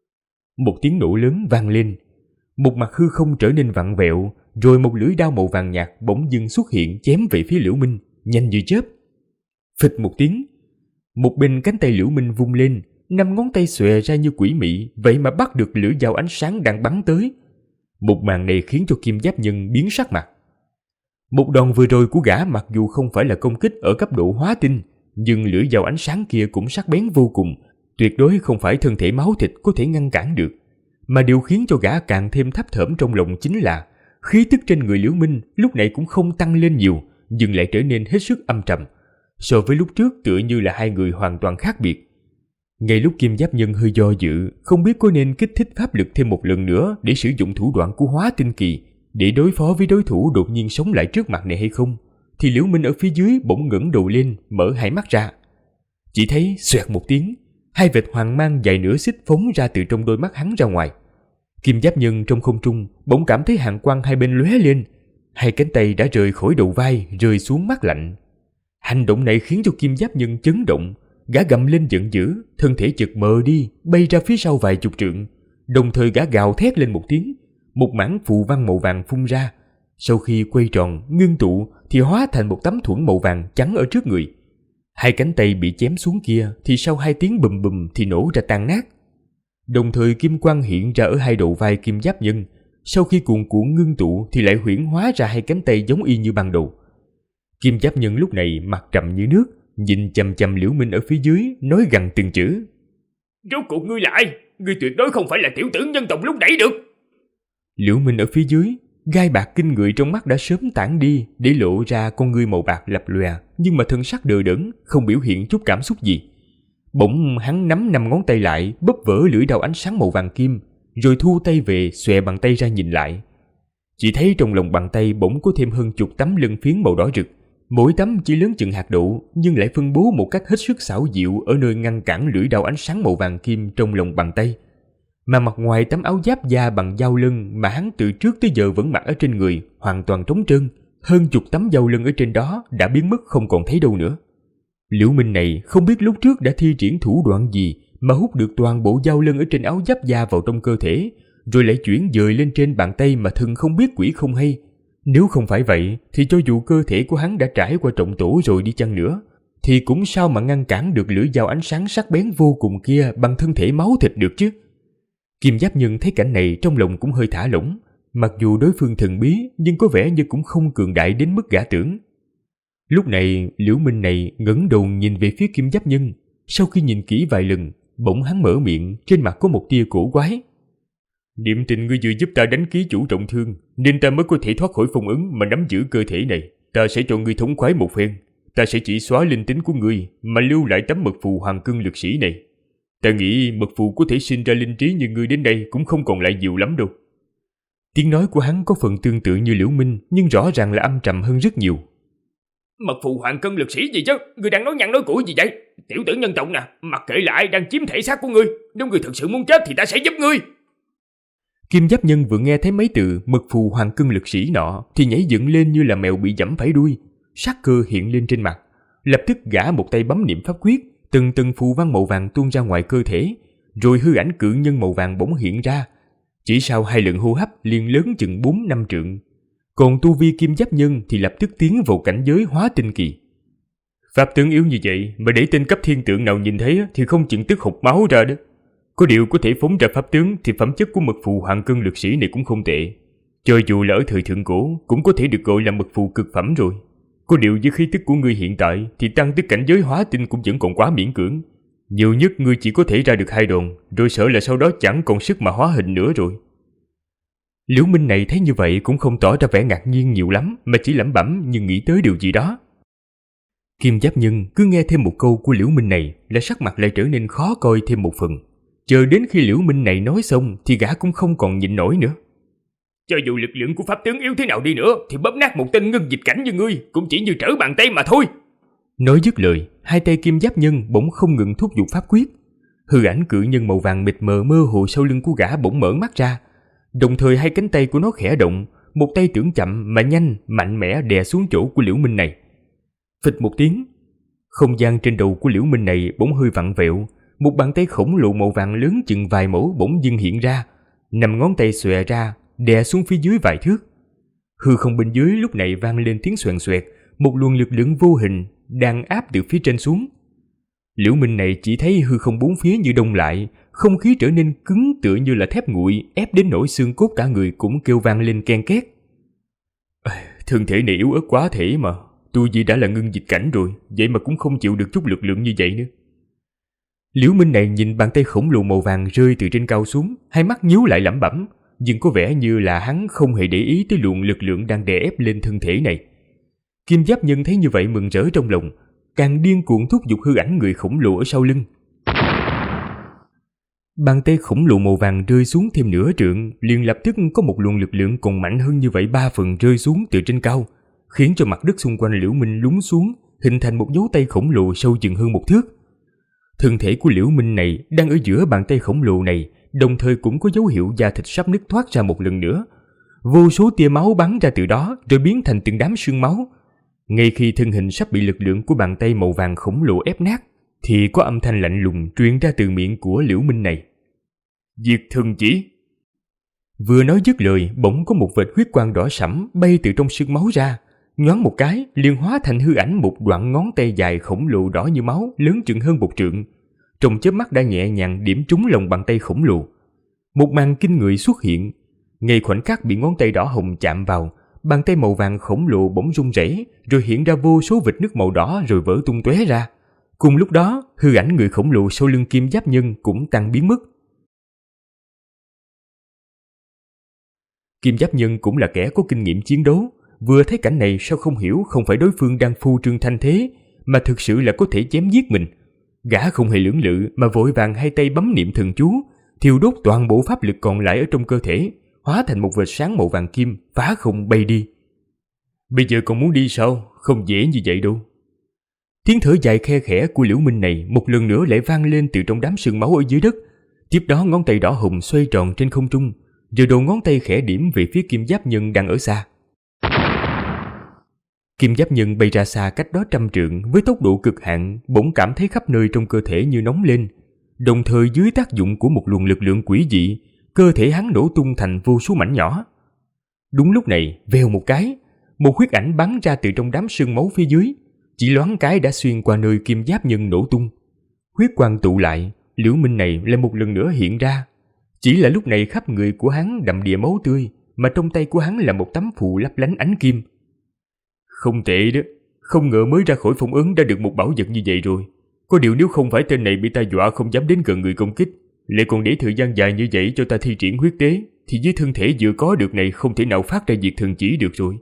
Một tiếng nổ lớn vang lên, một mặt hư không trở nên vặn vẹo, rồi một lưỡi đao màu vàng nhạt bỗng dưng xuất hiện chém về phía Liễu Minh, nhanh như chớp. Phịch một tiếng, một bên cánh tay Liễu Minh vung lên, 5 ngón tay xòe ra như quỷ mị, vậy mà bắt được lưỡi dao ánh sáng đang bắn tới. Một màn này khiến cho Kim Giáp Nhân biến sắc mặt. Một đòn vừa rồi của gã mặc dù không phải là công kích ở cấp độ hóa tinh, nhưng lưỡi dao ánh sáng kia cũng sắc bén vô cùng, tuyệt đối không phải thân thể máu thịt có thể ngăn cản được. Mà điều khiến cho gã càng thêm thấp thởm trong lòng chính là khí tức trên người Liễu Minh lúc này cũng không tăng lên nhiều, nhưng lại trở nên hết sức âm trầm. So với lúc trước tựa như là hai người hoàn toàn khác biệt. Ngay lúc Kim Giáp Nhân hơi do dự, không biết có nên kích thích pháp lực thêm một lần nữa để sử dụng thủ đoạn của hóa tinh kỳ để đối phó với đối thủ đột nhiên sống lại trước mặt này hay không, thì Liễu Minh ở phía dưới bỗng ngẩng đầu lên, mở hai mắt ra. Chỉ thấy xoẹt một tiếng, hai vệt hoàng mang dài nửa xích phóng ra từ trong đôi mắt hắn ra ngoài. Kim Giáp Nhân trong không trung bỗng cảm thấy hàn quang hai bên lóe lên, hai cánh tay đã rời khỏi đầu vai rơi xuống mắt lạnh. Hành động này khiến cho Kim Giáp Nhân chấn động, gã gầm lên giận dữ, thân thể chợt mờ đi, bay ra phía sau vài chục trượng. Đồng thời gã gào thét lên một tiếng, một mảng phù văn màu vàng phun ra. Sau khi quay tròn, ngưng tụ thì hóa thành một tấm thuẫn màu vàng chắn ở trước người. Hai cánh tay bị chém xuống kia thì sau 2 tiếng bùm bùm thì nổ ra tan nát. Đồng thời kim quang hiện ra ở hai đầu vai Kim Giáp Nhân. Sau khi cuồn cuộn ngưng tụ thì lại huyễn hóa ra 2 cánh tay giống y như ban đầu. Kim Giáp Nhân lúc này mặt trầm như nước, nhìn chằm chằm Liễu Minh ở phía dưới, nói gằn từng chữ: Rốt cuộc ngươi là ai? Ngươi tuyệt đối không phải là tiểu tử nhân tộc lúc nãy được. Liễu Minh ở phía dưới, gai bạc kinh người trong mắt đã sớm tản đi, để lộ ra con ngươi màu bạc lập lòe, nhưng mà thân sắc đờ đẫn, không biểu hiện chút cảm xúc gì. Bỗng hắn nắm 5 ngón tay lại, bóp vỡ lưỡi đao ánh sáng màu vàng kim, rồi thu tay về, xòe bàn tay ra nhìn lại. Chỉ thấy trong lòng bàn tay bỗng có thêm hơn chục tấm lân phiến màu đỏ rực, mỗi tấm chỉ lớn chừng hạt đậu, nhưng lại phân bố một cách hết sức xảo diệu ở nơi ngăn cản lưỡi đao ánh sáng màu vàng kim trong lòng bàn tay. Mà mặt ngoài tấm áo giáp da bằng dao lân mà hắn từ trước tới giờ vẫn mặc ở trên người hoàn toàn trống trơn, hơn chục tấm dao lân ở trên đó đã biến mất không còn thấy đâu nữa. Liễu Minh này không biết lúc trước đã thi triển thủ đoạn gì mà hút được toàn bộ dao lân ở trên áo giáp da vào trong cơ thể, rồi lại chuyển dời lên trên bàn tay mà thần không biết quỷ không hay. Nếu không phải vậy thì cho dù cơ thể của hắn đã trải qua trọng tổ rồi đi chăng nữa, thì cũng sao mà ngăn cản được lưỡi dao ánh sáng sắc bén vô cùng kia bằng thân thể máu thịt được chứ. Kim Giáp Nhân thấy cảnh này trong lòng cũng hơi thả lỏng, mặc dù đối phương thần bí nhưng có vẻ như cũng không cường đại đến mức gã tưởng. Lúc này Liễu Minh này ngẩng đầu nhìn về phía Kim Giáp Nhân, sau khi nhìn kỹ vài lần, bỗng hắn mở miệng, trên mặt có một tia cổ quái. Niệm Tình ngươi vừa giúp ta đánh ký chủ trọng thương, nên ta mới có thể thoát khỏi phong ấn mà nắm giữ cơ thể này. Ta sẽ cho ngươi thống khoái một phen. Ta sẽ chỉ xóa linh tính của ngươi mà lưu lại tấm mật phù Hoàng Cân Lực Sĩ này. Ta nghĩ mật phù có thể sinh ra linh trí như ngươi đến đây cũng không còn lại nhiều lắm đâu. Tiếng nói của hắn có phần tương tự như Liễu Minh, nhưng rõ ràng là âm trầm hơn rất nhiều. Mật phù Hoàng Cân Lực Sĩ gì chứ? Ngươi đang nói nhăng nói cuội gì vậy? Tiểu tử nhân tộc nè, mặc kệ là ai đang chiếm thể xác của ngươi, nếu ngươi thực sự muốn chết thì ta sẽ giúp ngươi. Kim Giáp Nhân vừa nghe thấy mấy từ mật phù Hoàng Cân Lực Sĩ nọ thì nhảy dựng lên như là mèo bị giẫm phải đuôi, sắc cơ hiện lên trên mặt. Lập tức gã một tay bấm niệm pháp quyết, từng phù văn màu vàng tuôn ra ngoài cơ thể, rồi hư ảnh cự nhân màu vàng bỗng hiện ra. Chỉ sau 2 lần hô hấp liền lớn chừng 4-5 trượng. Còn tu vi Kim Giáp Nhân thì lập tức tiến vào cảnh giới hóa tinh kỳ. Pháp tướng yếu như vậy mà để tên cấp thiên tượng nào nhìn thấy thì không chừng tức hộc máu ra đó. Có điều có thể phóng ra pháp tướng thì phẩm chất của mật phù Hoàng Cân Lực Sĩ này cũng không tệ. Cho dù là ở thời thượng cổ cũng có thể được gọi là mật phù cực phẩm rồi. Có điều với khí tức của ngươi hiện tại thì tăng tới cảnh giới hóa tinh cũng vẫn còn quá miễn cưỡng. Nhiều nhất ngươi chỉ có thể ra được 2 đòn, rồi sợ là sau đó chẳng còn sức mà hóa hình nữa rồi. Liễu Minh này thấy như vậy cũng không tỏ ra vẻ ngạc nhiên nhiều lắm, mà chỉ lẩm bẩm như nghĩ tới điều gì đó. Kim Giáp Nhân cứ nghe thêm một câu của Liễu Minh này là sắc mặt lại trở nên khó coi thêm một phần. Chờ đến khi Liễu Minh này nói xong thì gã cũng không còn nhịn nổi nữa. Cho dù lực lượng của pháp tướng yếu thế nào đi nữa thì bóp nát một tên ngưng dịch cảnh như ngươi cũng chỉ như trở bàn tay mà thôi. Nói dứt lời, 2 tay Kim Giáp Nhân bỗng không ngừng thúc giục pháp quyết. Hư ảnh cự nhân màu vàng mịt mờ mơ hồ sau lưng của gã bỗng mở mắt ra. Đồng thời 2 cánh tay của nó khẽ động, một tay tưởng chậm mà nhanh, mạnh mẽ đè xuống chỗ của Liễu Minh này. Phịch một tiếng, không gian trên đầu của Liễu Minh này bỗng hơi vặn vẹo, một bàn tay khổng lồ màu vàng lớn chừng vài mẫu bỗng dưng hiện ra, 5 ngón tay xòe ra, đè xuống phía dưới vài thước. Hư không bên dưới lúc này vang lên tiếng xoèn xoẹt, một luồng lực lượng vô hình đang áp từ phía trên xuống. Liễu Minh này chỉ thấy hư không bốn phía như đông lại, không khí trở nên cứng tựa như là thép nguội, ép đến nỗi xương cốt cả người cũng kêu vang lên ken két. Thân thể này yếu ớt quá thể mà, tu vi đã là ngưng dịch cảnh rồi, vậy mà cũng không chịu được chút lực lượng như vậy nữa. Liễu Minh này nhìn bàn tay khổng lồ màu vàng rơi từ trên cao xuống, hai mắt nhíu lại lẩm bẩm, nhưng có vẻ như là hắn không hề để ý tới luồng lực lượng đang đè ép lên thân thể này. Kim Giáp Nhân thấy như vậy mừng rỡ trong lòng, càng điên cuồng thúc giục hư ảnh người khổng lồ ở sau lưng. Bàn tay khổng lồ màu vàng rơi xuống thêm nửa trượng, liền lập tức có một luồng lực lượng còn mạnh hơn như vậy 3 phần rơi xuống từ trên cao, khiến cho mặt đất xung quanh Liễu Minh lún xuống, hình thành một dấu tay khổng lồ sâu chừng hơn 1 thước. Thân thể của Liễu Minh này đang ở giữa bàn tay khổng lồ này, đồng thời cũng có dấu hiệu da thịt sắp nứt thoát ra một lần nữa. Vô số tia máu bắn ra từ đó rồi biến thành từng đám sương máu. Ngay khi thân hình sắp bị lực lượng của bàn tay màu vàng khổng lồ ép nát, thì có âm thanh lạnh lùng truyền ra từ miệng của Liễu Minh này. Diệt thần chỉ. Vừa nói dứt lời, bỗng có một vệt huyết quang đỏ sẫm bay từ trong sương máu ra, nhoáng một cái liền hóa thành hư ảnh một đoạn ngón tay dài khổng lồ đỏ như máu, lớn chừng hơn 1 trượng. Trong chớp mắt đã nhẹ nhàng điểm trúng lòng bàn tay khổng lồ. Một màn kinh người xuất hiện. Ngay khoảnh khắc bị ngón tay đỏ hồng chạm vào, bàn tay màu vàng khổng lồ bỗng rung rẩy, rồi hiện ra vô số vệt nước màu đỏ rồi vỡ tung tóe ra. Cùng lúc đó, hư ảnh người khổng lồ sau lưng Kim Giáp Nhân cũng tan biến mất. Kim Giáp Nhân cũng là kẻ có kinh nghiệm chiến đấu, vừa thấy cảnh này sao không hiểu không phải đối phương đang phô trương thanh thế, mà thực sự là có thể chém giết mình. Gã không hề lưỡng lự mà vội vàng hai tay bấm niệm thần chú, thiêu đốt toàn bộ pháp lực còn lại ở trong cơ thể, hóa thành một vệt sáng màu vàng kim, phá không bay đi. Bây giờ còn muốn đi sao? Không dễ như vậy đâu. Tiếng thở dài khe khẽ của Liễu Minh này một lần nữa lại vang lên từ trong đám sương máu ở dưới đất. Tiếp đó ngón tay đỏ hồng xoay tròn trên không trung, rồi đầu ngón tay khẽ điểm về phía Kim Giáp Nhân đang ở xa. Kim Giáp Nhân bay ra xa cách đó 100 trượng với tốc độ cực hạn, bỗng cảm thấy khắp nơi trong cơ thể như nóng lên. Đồng thời dưới tác dụng của một luồng lực lượng quỷ dị, cơ thể hắn nổ tung thành vô số mảnh nhỏ. Đúng lúc này, vèo một cái, một huyết ảnh bắn ra từ trong đám sương máu phía dưới, chỉ loáng cái đã xuyên qua nơi Kim Giáp Nhân nổ tung. Huyết quang tụ lại, Liễu Minh này lại một lần nữa hiện ra. Chỉ là lúc này khắp người của hắn đầm đìa máu tươi, mà trong tay của hắn là một tấm phù lấp lánh ánh kim. Không tệ đó, không ngờ mới ra khỏi phong ấn đã được một bảo vật như vậy rồi. Có điều nếu không phải tên này bị ta dọa không dám đến gần người công kích, lại còn để thời gian dài như vậy cho ta thi triển huyết tế, thì với thân thể vừa có được này không thể nào phát ra diệt thần chỉ được rồi.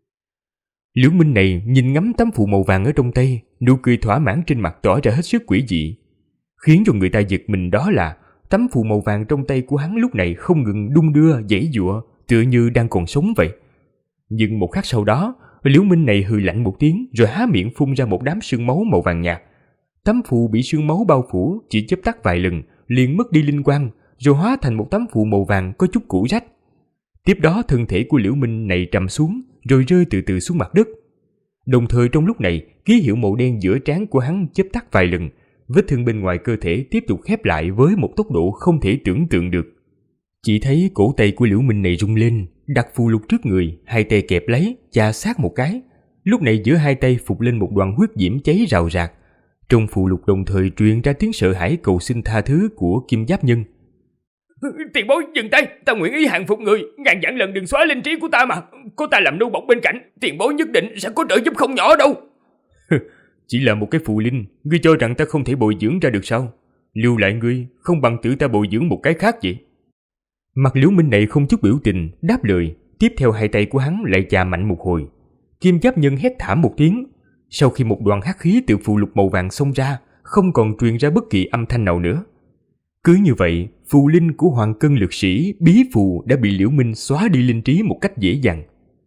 Liễu Minh này nhìn ngắm tấm phù màu vàng ở trong tay, nụ cười thỏa mãn trên mặt tỏ ra hết sức quỷ dị. Khiến cho người ta giật mình đó là tấm phù màu vàng trong tay của hắn lúc này không ngừng đung đưa, giãy giụa, tựa như đang còn sống vậy. Nhưng một khắc sau đó, Liễu Minh này hừ lạnh một tiếng rồi há miệng phun ra một đám sương máu màu vàng nhạt. Tấm phù bị sương máu bao phủ chỉ chớp tắt vài lần, liền mất đi linh quang, rồi hóa thành một tấm phù màu vàng có chút cũ rách. Tiếp đó thân thể của Liễu Minh này trầm xuống, rồi rơi từ từ xuống mặt đất. Đồng thời trong lúc này, ký hiệu màu đen giữa trán của hắn chớp tắt vài lần, vết thương bên ngoài cơ thể tiếp tục khép lại với một tốc độ không thể tưởng tượng được. Chỉ thấy cổ tay của Liễu Minh này rung lên, đặt phù lục trước người, hai tay kẹp lấy, chà sát một cái. Lúc này giữa hai tay phục lên một đoàn huyết diễm cháy rào rạc. Trong phù lục đồng thời truyền ra tiếng sợ hãi cầu xin tha thứ của Kim Giáp Nhân. Tiền bối dừng tay, ta nguyện ý hàng phục người, ngàn vạn lần đừng xóa linh trí của ta mà. Có ta làm nô bộc bên cạnh, tiền bối nhất định sẽ có trợ giúp không nhỏ đâu. Chỉ là một cái phù linh, ngươi cho rằng ta không thể bồi dưỡng ra được sao? Lưu lại ngươi, không bằng tự ta bồi dưỡng một cái khác vậy. Mặt Liễu Minh này không chút biểu tình, đáp lời. Tiếp theo hai tay của hắn lại chà mạnh một hồi. Kim Giáp Nhân hét thảm một tiếng. Sau khi một đoàn hắc khí từ phù lục màu vàng xông ra, không còn truyền ra bất kỳ âm thanh nào nữa. Cứ như vậy, phù linh của Hoàng Cân Lực Sĩ bí phù đã bị Liễu Minh xóa đi linh trí một cách dễ dàng.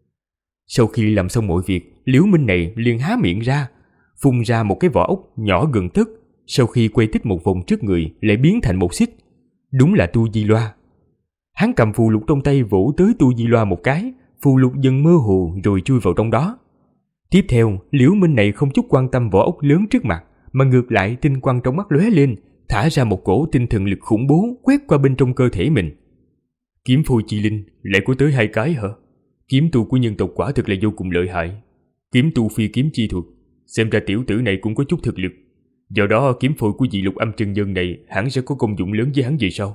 Sau khi làm xong mọi việc, Liễu Minh này liền há miệng ra, phun ra một cái vỏ ốc nhỏ gần tấc. Sau khi quay tích một vòng trước người, lại biến thành một xích. Đúng là tu di loa. Hắn cầm phù lục trong tay vỗ tới tu di loa một cái, phù lục dần mơ hồ rồi chui vào trong đó. Tiếp theo, Liễu Minh này không chút quan tâm vỏ ốc lớn trước mặt, mà ngược lại tinh quang trong mắt lóe lên, thả ra một cổ tinh thần lực khủng bố quét qua bên trong cơ thể mình. Kiếm phôi chi linh lại có tới 2 cái hả? Kiếm tu của nhân tộc quả thực là vô cùng lợi hại. Kiếm tu phi kiếm chi thuật, xem ra tiểu tử này cũng có chút thực lực. Do đó kiếm phôi của dị lục âm chân nhân này hẳn sẽ có công dụng lớn với hắn về sau.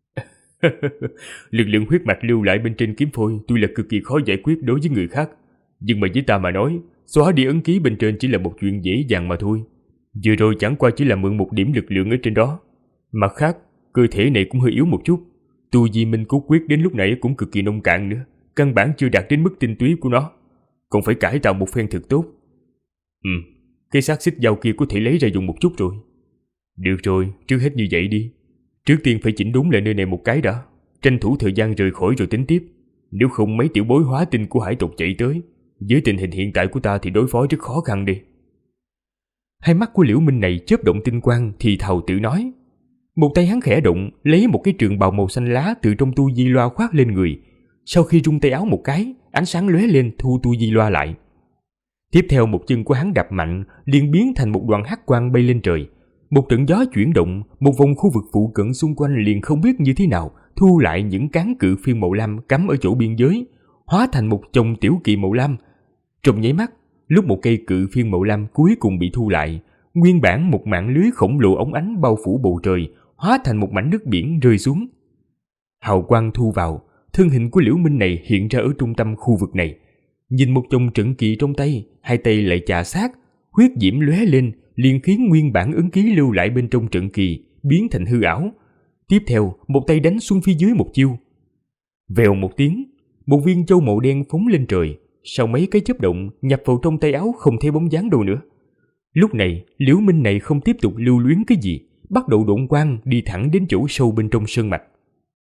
Lực lượng huyết mạch lưu lại bên trên kiếm phôi tuy là cực kỳ khó giải quyết đối với người khác, nhưng mà với ta mà nói, xóa đi ấn ký bên trên chỉ là một chuyện dễ dàng mà thôi. Vừa rồi chẳng qua chỉ là mượn một điểm lực lượng ở trên đó. Mặt khác, cơ thể này cũng hơi yếu một chút. Tu vi Minh Cốt Quyết đến lúc này cũng cực kỳ nông cạn nữa, căn bản chưa đạt đến mức tinh túy của nó, còn phải cải tạo một phen thật tốt. Cái xác xích dao kia có thể lấy ra dùng một chút rồi. Được rồi, trước hết như vậy đi. Trước tiên phải chỉnh đúng lại nơi này một cái đã, tranh thủ thời gian rời khỏi rồi tính tiếp. Nếu không mấy tiểu bối hóa tinh của hải tộc chạy tới, với tình hình hiện tại của ta thì đối phó rất khó khăn đi. Hai mắt của Liễu Minh này chớp động tinh quang thì thào tự nói. Một tay hắn khẽ động, lấy một cái trường bào màu xanh lá từ trong tu di loa khoác lên người. Sau khi rung tay áo một cái, ánh sáng lóe lên thu tu di loa lại. Tiếp theo một chân của hắn đạp mạnh, liền biến thành một đoàn hắc quang bay lên trời. Một trận gió chuyển động, một vòng khu vực phụ cận xung quanh liền không biết như thế nào thu lại những cán cự phiên màu lam cắm ở chỗ biên giới, hóa thành một chồng tiểu kỳ màu lam. Trong nháy mắt, lúc một cây cự phiên màu lam cuối cùng bị thu lại, nguyên bản một mạng lưới khổng lồ óng ánh bao phủ bầu trời, hóa thành một mảnh nước biển rơi xuống. Hào quang thu vào, thân hình của Liễu Minh này hiện ra ở trung tâm khu vực này. Nhìn một chồng trận kỳ trong tay, hai tay lại chà sát, huyết diễm lóe lên, liền khiến nguyên bản ấn ký lưu lại bên trong trận kỳ biến thành hư ảo. Tiếp theo, một tay đánh xuống phía dưới một chiêu. Vèo một tiếng, một viên châu màu đen phóng lên trời, sau mấy cái chớp động nhập vào trong tay áo không thấy bóng dáng đâu nữa. Lúc này, Liễu Minh này không tiếp tục lưu luyến cái gì, bắt đầu độn quang đi thẳng đến chỗ sâu bên trong sơn mạch.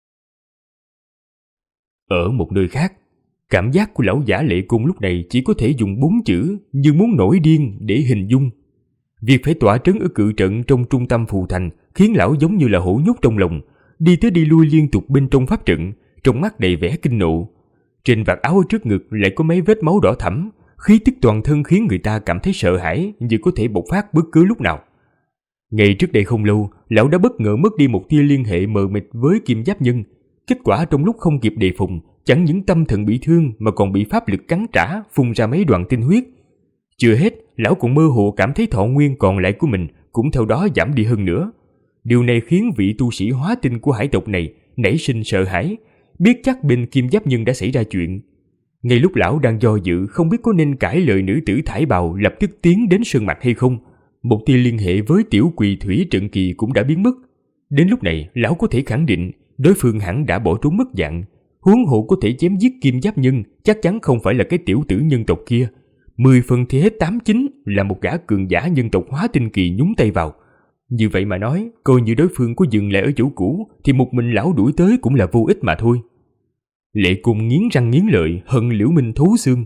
Ở một nơi khác, cảm giác của lão giả Lệ Cung lúc này chỉ có thể dùng 4 chữ như muốn nổi điên để hình dung. Việc phải tỏa trấn ở cự trận trong trung tâm phù thành khiến lão giống như là hổ nhốt trong lòng, đi tới đi lui liên tục bên trong pháp trận, trong mắt đầy vẻ kinh nộ. Trên vạt áo ở trước ngực lại có mấy vết máu đỏ thẫm, khí tức toàn thân khiến người ta cảm thấy sợ hãi như có thể bộc phát bất cứ lúc nào. Ngày trước đây không lâu, lão đã bất ngờ mất đi một tia liên hệ mờ mịt với Kim Giáp Nhân. Kết quả trong lúc không kịp đề phòng, chẳng những tâm thần bị thương mà còn bị pháp lực cắn trả, phun ra mấy đoạn tinh huyết. Chưa hết, lão còn mơ hồ cảm thấy thọ nguyên còn lại của mình cũng theo đó giảm đi hơn nữa. Điều này khiến vị tu sĩ hóa tinh của hải tộc này nảy sinh sợ hãi, biết chắc bên Kim Giáp Nhân đã xảy ra chuyện. Ngay lúc lão đang do dự không biết có nên cãi lời nữ tử thải bào lập tức tiến đến sơn mạch hay không, một tia liên hệ với tiểu quỳ thủy trận kỳ cũng đã biến mất. Đến lúc này, lão có thể khẳng định đối phương hẳn đã bỏ trốn mất dạng. Huống hộ có thể chém giết Kim Giáp Nhân chắc chắn không phải là cái tiểu tử nhân tộc kia. 10 phần thì hết 8-9 là một gã cường giả nhân tộc hóa tinh kỳ nhúng tay vào. Như vậy mà nói, coi như đối phương có dừng lại ở chỗ cũ thì một mình lão đuổi tới cũng là vô ích mà thôi. Lệ Cung nghiến răng nghiến lợi, hận Liễu Minh thấu xương.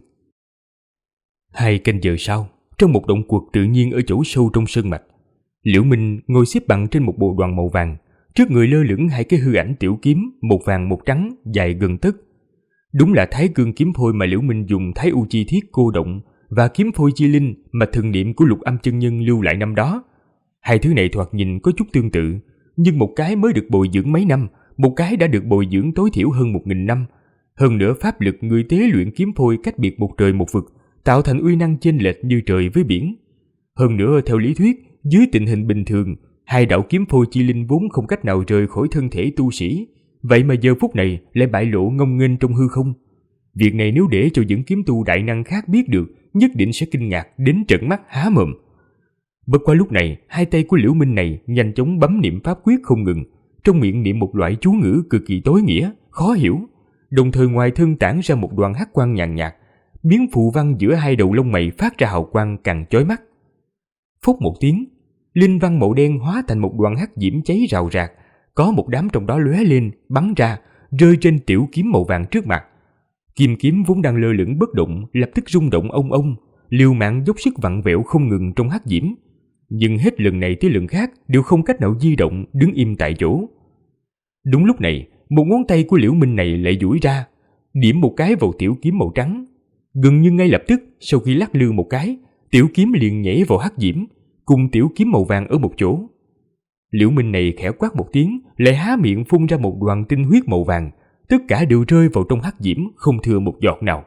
2 canh giờ sau, trong một động quật tự nhiên ở chỗ sâu trong sơn mạch, Liễu Minh ngồi xếp bằng trên một bộ đoàn màu vàng, trước người lơ lửng 2 cái hư ảnh tiểu kiếm, một vàng một trắng, dài gần tấc. Đúng là Thái Cương kiếm phôi mà Liễu Minh dùng Thái U chi thiết cô động và kiếm phôi chi linh mà thần niệm của Lục Âm chân nhân lưu lại năm đó. 2 thứ này thoạt nhìn có chút tương tự, nhưng một cái mới được bồi dưỡng mấy năm, một cái đã được bồi dưỡng tối thiểu hơn 1000 năm. Hơn nữa pháp lực người tế luyện kiếm phôi cách biệt một trời một vực, tạo thành uy năng chênh lệch như trời với biển. Hơn nữa theo lý thuyết, dưới tình hình bình thường, 2 đạo kiếm phôi chi linh vốn không cách nào rời khỏi thân thể tu sĩ, vậy mà giờ phút này lại bại lộ ngông nghênh trong hư không. Việc này nếu để cho những kiếm tu đại năng khác biết được, nhất định sẽ kinh ngạc đến trợn mắt há mồm. Bất quá lúc này, 2 tay của Liễu Minh này nhanh chóng bấm niệm pháp quyết không ngừng, trong miệng niệm một loại chú ngữ cực kỳ tối nghĩa, khó hiểu, đồng thời ngoài thân tản ra một đoàn hắc quang nhàn nhạt, biến phù văn giữa 2 đầu lông mày phát ra hào quang càng chói mắt. Phốc một tiếng, linh văn màu đen hóa thành một đoàn hắc diễm cháy rào rạc, có một đám trong đó lóe lên, bắn ra, rơi trên tiểu kiếm màu vàng trước mặt. Kim kiếm vốn đang lơ lửng bất động, lập tức rung động ông ông, liều mạng dốc sức vặn vẹo không ngừng trong hắc diễm. Nhưng hết lần này tới lần khác đều không cách nào di động, đứng im tại chỗ. Đúng lúc này, một ngón tay của Liễu Minh này lại duỗi ra, điểm một cái vào tiểu kiếm màu trắng. Gần như ngay lập tức, sau khi lắc lư một cái, tiểu kiếm liền nhảy vào hắc diễm, cùng tiểu kiếm màu vàng ở một chỗ. Liễu Minh này khẽ quát một tiếng, lại há miệng phun ra một đoàn tinh huyết màu vàng, tất cả đều rơi vào trong hắc diễm, không thừa một giọt nào.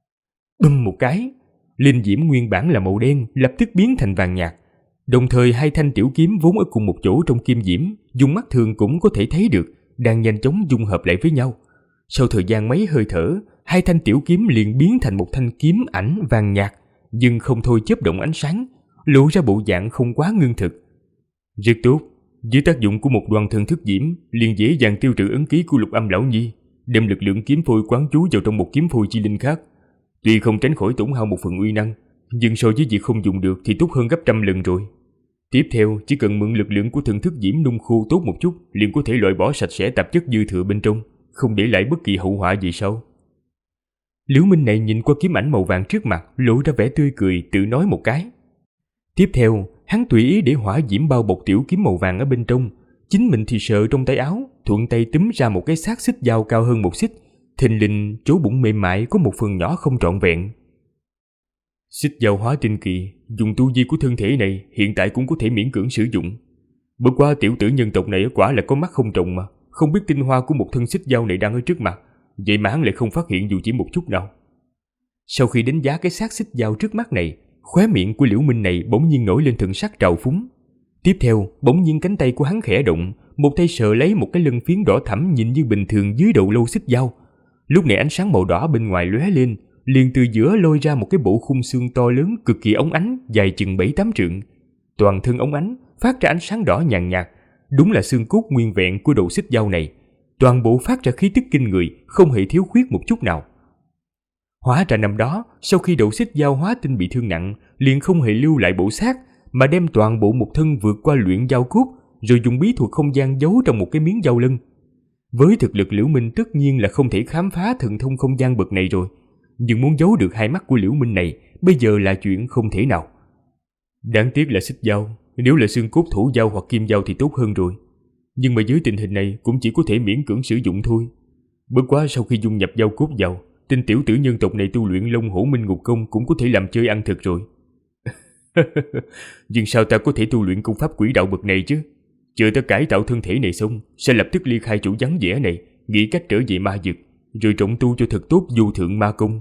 Bùm một cái, linh diễm nguyên bản là màu đen lập tức biến thành vàng nhạt. Đồng thời 2 thanh tiểu kiếm vốn ở cùng một chỗ trong kim diễm, dùng mắt thường cũng có thể thấy được, đang nhanh chóng dung hợp lại với nhau. Sau thời gian mấy hơi thở, 2 thanh tiểu kiếm liền biến thành một thanh kiếm ảnh vàng nhạt, nhưng không thôi chớp động ánh sáng, lộ ra bộ dạng không quá ngưng thực. Rất tốt, dưới tác dụng của một đoàn thần thức diễm, liền dễ dàng tiêu trừ ấn ký của Lục Âm lão nhi, đem lực lượng kiếm phôi quán trú vào trong một kiếm phôi chi linh khác. Tuy không tránh khỏi tổn hao một phần uy năng, nhưng so với việc không dùng được thì tốt hơn gấp trăm lần rồi. Tiếp theo, chỉ cần mượn lực lượng của thần thức diễm nung khô tốt một chút, liền có thể loại bỏ sạch sẽ tạp chất dư thừa bên trong, không để lại bất kỳ hậu họa gì sau. Liễu Minh này nhìn qua kiếm ảnh màu vàng trước mặt, lộ ra vẻ tươi cười, tự nói một cái. Tiếp theo, hắn tùy ý để hỏa diễm bao bọc tiểu kiếm màu vàng ở bên trong, chính mình thì sợ trong tay áo, thuận tay túm ra một cái xác xích dao cao hơn một xích, thình lình chỗ bụng mềm mại có một phần nhỏ không trọn vẹn. Xích dao hóa tinh kỳ, dùng tu vi của thân thể này hiện tại cũng có thể miễn cưỡng sử dụng. Bữa qua tiểu tử nhân tộc này quả là có mắt không trồng mà, không biết tinh hoa của một thân xích dao này đang ở trước mặt, vậy mà hắn lại không phát hiện dù chỉ một chút nào. Sau khi đánh giá cái xác xích dao trước mắt này, khóe miệng của Liễu Minh này bỗng nhiên nổi lên thần sắc trào phúng. Tiếp theo, bỗng nhiên cánh tay của hắn khẽ động, một tay sờ lấy một cái lân phiến đỏ thẫm nhìn như bình thường dưới đầu lâu xích dao. Lúc này ánh sáng màu đỏ bên ngoài lóe lên, liền từ giữa lôi ra một cái bộ khung xương to lớn cực kỳ óng ánh, dài chừng 7-8 trượng. Toàn thân óng ánh, phát ra ánh sáng đỏ nhàn nhạt, đúng là xương cốt nguyên vẹn của đầu xích dao này. Toàn bộ phát ra khí tức kinh người, không hề thiếu khuyết một chút nào. Hóa ra năm đó, sau khi đầu xích dao hóa tinh bị thương nặng, liền không hề lưu lại bộ xác, mà đem toàn bộ một thân vượt qua luyện dao cốt, rồi dùng bí thuật không gian giấu trong một cái miếng dao lân. Với thực lực Liễu Minh tất nhiên là không thể khám phá thần thông không gian bậc này rồi, nhưng muốn giấu được hai mắt của Liễu Minh này bây giờ là chuyện không thể nào. Đáng tiếc là xích dao, nếu là xương cốt thủ dao hoặc kim dao thì tốt hơn rồi, nhưng mà dưới tình hình này cũng chỉ có thể miễn cưỡng sử dụng thôi. Bất quá sau khi dung nhập dao cốt vào, tên tiểu tử nhân tộc này tu luyện Long Hổ Minh Ngục Công cũng có thể làm chơi ăn thực rồi. Nhưng sao ta có thể tu luyện công pháp quỷ đạo bậc này chứ? Chờ ta cải tạo thân thể này xong, sẽ lập tức ly khai chỗ vắng vẻ này, nghĩ cách trở về ma vực, rồi trọng tu cho thật tốt vô thượng ma công.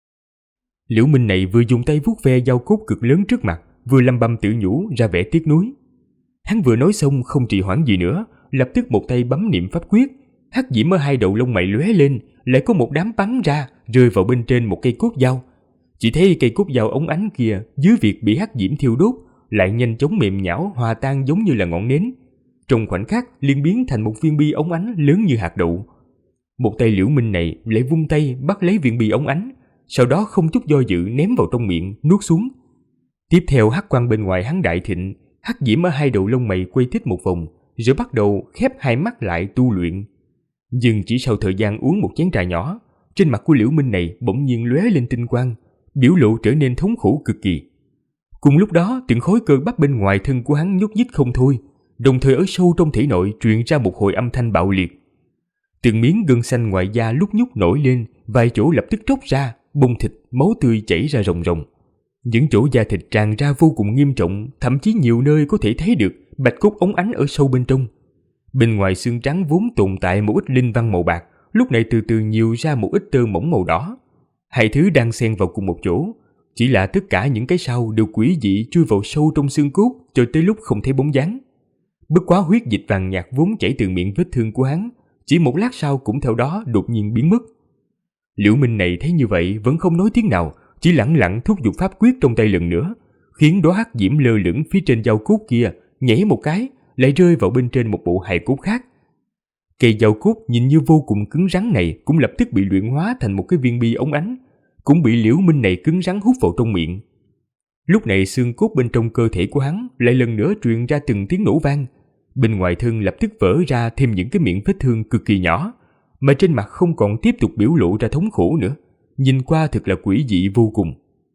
Liễu Minh này vừa dùng tay vuốt ve dao cốt cực lớn trước mặt, vừa lăm băm tự nhủ ra vẻ tiếc nuối. Hắn vừa nói xong không trì hoãn gì nữa, lập tức một tay bấm niệm pháp quyết, hắc diễm ở hai đầu lông mày lóe lên, lại có một đám bắn ra, rơi vào bên trên một cây cốt dao. Chỉ thấy cây cốt dao óng ánh kia dưới việc bị hắc diễm thiêu đốt, lại nhanh chóng mềm nhão hòa tan giống như là ngọn nến. Trong khoảnh khắc liền biến thành một viên bi óng ánh lớn như hạt đậu. Một tay Liễu Minh này lại vung tay bắt lấy viên bi óng ánh, sau đó không chút do dự ném vào trong miệng nuốt xuống. Tiếp theo hắc quang bên ngoài hắn đại thịnh, hắc diễm ở hai đầu lông mày quay tít một vòng, rồi bắt đầu khép hai mắt lại tu luyện. Nhưng chỉ sau thời gian uống một chén trà nhỏ, trên mặt của Liễu Minh này bỗng nhiên lóe lên tinh quang, biểu lộ trở nên thống khổ cực kỳ. Cùng lúc đó, từng khối cơ bắp bên ngoài thân của hắn nhúc nhích không thôi, đồng thời ở sâu trong thể nội truyền ra một hồi âm thanh bạo liệt. Từng miếng gân xanh ngoài da lúc nhúc nổi lên, vài chỗ lập tức tróc ra, bông thịt, máu tươi chảy ra ròng ròng. Những chỗ da thịt tràn ra vô cùng nghiêm trọng, thậm chí nhiều nơi có thể thấy được bạch cốt óng ánh ở sâu bên trong. Bên ngoài xương trắng vốn tồn tại một ít linh văn màu bạc, lúc này từ từ nhiều ra một ít tơ mỏng màu đỏ. Hai thứ đang xen vào cùng một chỗ, chỉ là tất cả những cái sau đều quỷ dị chui vào sâu trong xương cốt cho tới lúc không thấy bóng dáng. Bất quá huyết dịch vàng nhạt vốn chảy từ miệng vết thương của hắn, chỉ một lát sau cũng theo đó đột nhiên biến mất. Liễu Minh này thấy như vậy vẫn không nói tiếng nào, chỉ lẳng lặng thúc giục pháp quyết trong tay lần nữa, khiến đóa hắc diễm lơ lửng phía trên dao cốt kia nhảy một cái, lại rơi vào bên trên một bộ hài cốt khác. Cây dao cốt nhìn như vô cùng cứng rắn này cũng lập tức bị luyện hóa thành một cái viên bi óng ánh, cũng bị Liễu Minh này cứng rắn hút vào trong miệng. Lúc này xương cốt bên trong cơ thể của hắn lại lần nữa truyền ra từng tiếng nổ vang, bên ngoài thân lập tức vỡ ra thêm những cái miệng vết thương cực kỳ nhỏ, mà trên mặt không còn tiếp tục biểu lộ ra thống khổ nữa, nhìn qua thật là quỷ dị vô cùng.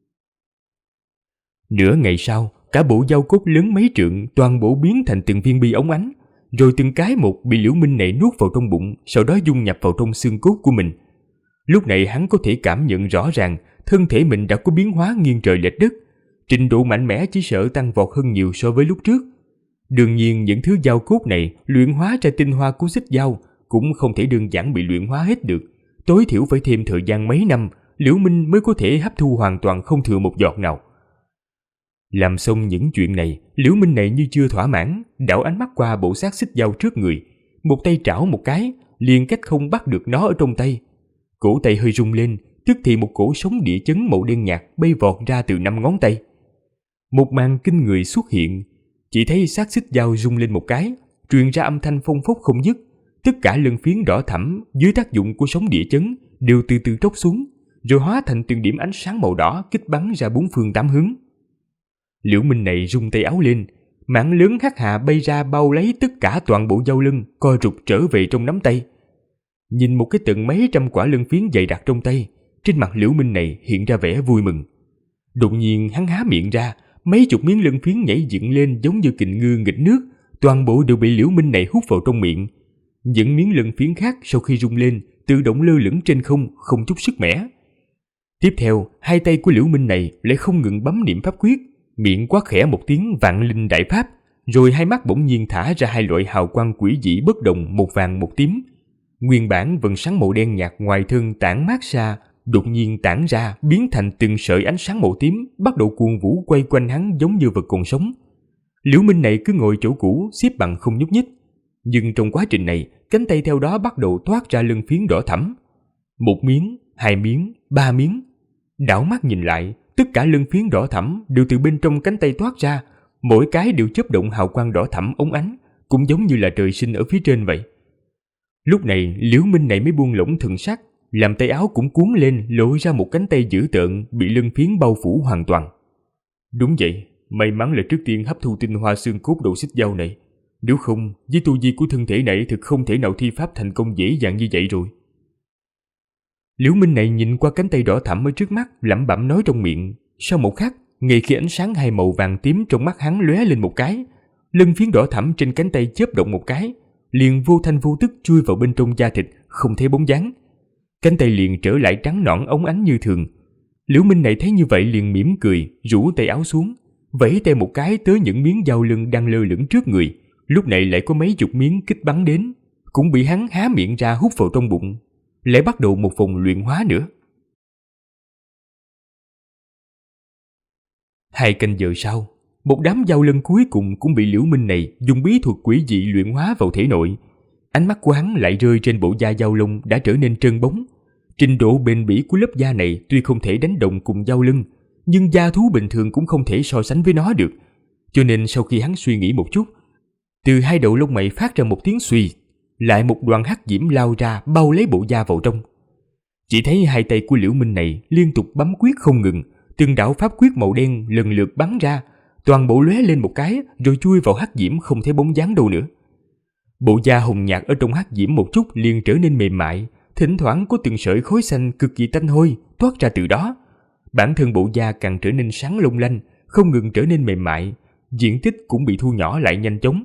Nửa ngày sau, cả bộ dao cốt lớn mấy trượng toàn bộ biến thành từng viên bi óng ánh, rồi từng cái một bị Liễu Minh này nuốt vào trong bụng, sau đó dung nhập vào trong xương cốt của mình. Lúc này hắn có thể cảm nhận rõ ràng thân thể mình đã có biến hóa nghiêng trời lệch đất, trình độ mạnh mẽ chỉ sợ tăng vọt hơn nhiều so với lúc trước. Đương nhiên những thứ dao cốt này luyện hóa ra tinh hoa của xích dao cũng không thể đơn giản bị luyện hóa hết được, tối thiểu phải thêm thời gian mấy năm Liễu Minh mới có thể hấp thu hoàn toàn không thừa một giọt nào. Làm xong những chuyện này, Liễu Minh này như chưa thỏa mãn, đảo ánh mắt qua bộ xác xích dao trước người, một tay trảo một cái, liền cách không bắt được nó ở trong tay. Cổ tay hơi rung lên, tức thì một cổ sóng địa chấn màu đen nhạt bay vọt ra từ 5 ngón tay. Một màn kinh người xuất hiện, chỉ thấy xác xích dao rung lên một cái, truyền ra âm thanh phong phốc không dứt, tất cả lân phiến đỏ thẫm dưới tác dụng của sóng địa chấn đều từ từ tróc xuống, rồi hóa thành từng điểm ánh sáng màu đỏ kích bắn ra bốn phương tám hướng. Liễu Minh này rung tay áo lên, mảng lớn hắc hà bay ra bao lấy tất cả toàn bộ dao lưng, co rụt trở về trong nắm tay. Nhìn một cái tận mấy trăm quả lân phiến dày đặc trong tay, trên mặt Liễu Minh này hiện ra vẻ vui mừng. Đột nhiên hắn há miệng ra, mấy chục miếng lân phiến nhảy dựng lên giống như kình ngư nghịch nước, toàn bộ đều bị Liễu Minh này hút vào trong miệng. Những miếng lân phiến khác sau khi rung lên, tự động lơ lửng trên không, không chút sức mẻ. Tiếp theo, hai tay của Liễu Minh này lại không ngừng bấm niệm pháp quyết, miệng quát khẽ một tiếng vạn linh đại pháp, rồi hai mắt bỗng nhiên thả ra hai loại hào quang quỷ dị bất đồng, một vàng một tím. Nguyên bản vầng sáng màu đen nhạt ngoài thân tản mát ra, đột nhiên tản ra biến thành từng sợi ánh sáng màu tím, bắt đầu cuồng vũ quay quanh hắn giống như vật còn sống. Liễu Minh này cứ ngồi chỗ cũ, xếp bằng không nhúc nhích. Nhưng trong quá trình này, cánh tay theo đó bắt đầu toát ra lân phiến đỏ thẫm. Một miếng, hai miếng, ba miếng. Đảo mắt nhìn lại, tất cả lân phiến đỏ thẫm đều từ bên trong cánh tay toát ra, mỗi cái đều chớp động hào quang đỏ thẫm óng ánh, cũng giống như là trời sinh ở phía trên vậy. Lúc này, Liễu Minh này mới buông lỏng thần sắc, làm tay áo cũng cuốn lên, lộ ra một cánh tay dữ tợn bị lân phiến bao phủ hoàn toàn. Đúng vậy, may mắn là trước tiên hấp thu tinh hoa xương cốt đầu xích dao này, nếu không, với tu vi của thân thể này thực không thể nào thi pháp thành công dễ dàng như vậy rồi. Liễu Minh này nhìn qua cánh tay đỏ thẫm ở trước mắt, lẩm bẩm nói trong miệng. Sau một khắc, ngay khi ánh sáng hai màu vàng tím trong mắt hắn lóe lên một cái, lân phiến đỏ thẫm trên cánh tay chớp động một cái, liền vô thanh vô tức chui vào bên trong da thịt, không thấy bóng dáng. Cánh tay liền trở lại trắng nõn óng ánh như thường. Liễu Minh này thấy như vậy liền mỉm cười, rũ tay áo xuống, vẫy tay một cái tới những miếng dao lưng đang lơ lửng trước người. Lúc này lại có mấy chục miếng kích bắn đến, cũng bị hắn há miệng ra hút vào trong bụng, lại bắt đầu một vòng luyện hóa nữa. 2 canh giờ sau, một đám dao lân cuối cùng cũng bị Liễu Minh này dùng bí thuật quỷ dị luyện hóa vào thể nội. Ánh mắt của hắn lại rơi trên bộ da dao lông đã trở nên trơn bóng. Trình độ bền bỉ của lớp da này tuy không thể đánh đồng cùng dao lưng, nhưng da thú bình thường cũng không thể so sánh với nó được. Cho nên sau khi hắn suy nghĩ một chút, từ hai đầu lông mày phát ra một tiếng suy, lại một đoàn hắc diễm lao ra bao lấy bộ da vào trong. Chỉ thấy hai tay của Liễu Minh này liên tục bấm quyết không ngừng, từng đạo pháp quyết màu đen lần lượt bắn ra, toàn bộ lóe lên một cái rồi chui vào hắc diễm không thấy bóng dáng đâu nữa. Bộ da hồng nhạt ở trong hắc diễm một chút liền trở nên mềm mại, thỉnh thoảng có từng sợi khói xanh cực kỳ tanh hôi toát ra từ đó. Bản thân bộ da càng trở nên sáng long lanh, không ngừng trở nên mềm mại, diện tích cũng bị thu nhỏ lại nhanh chóng.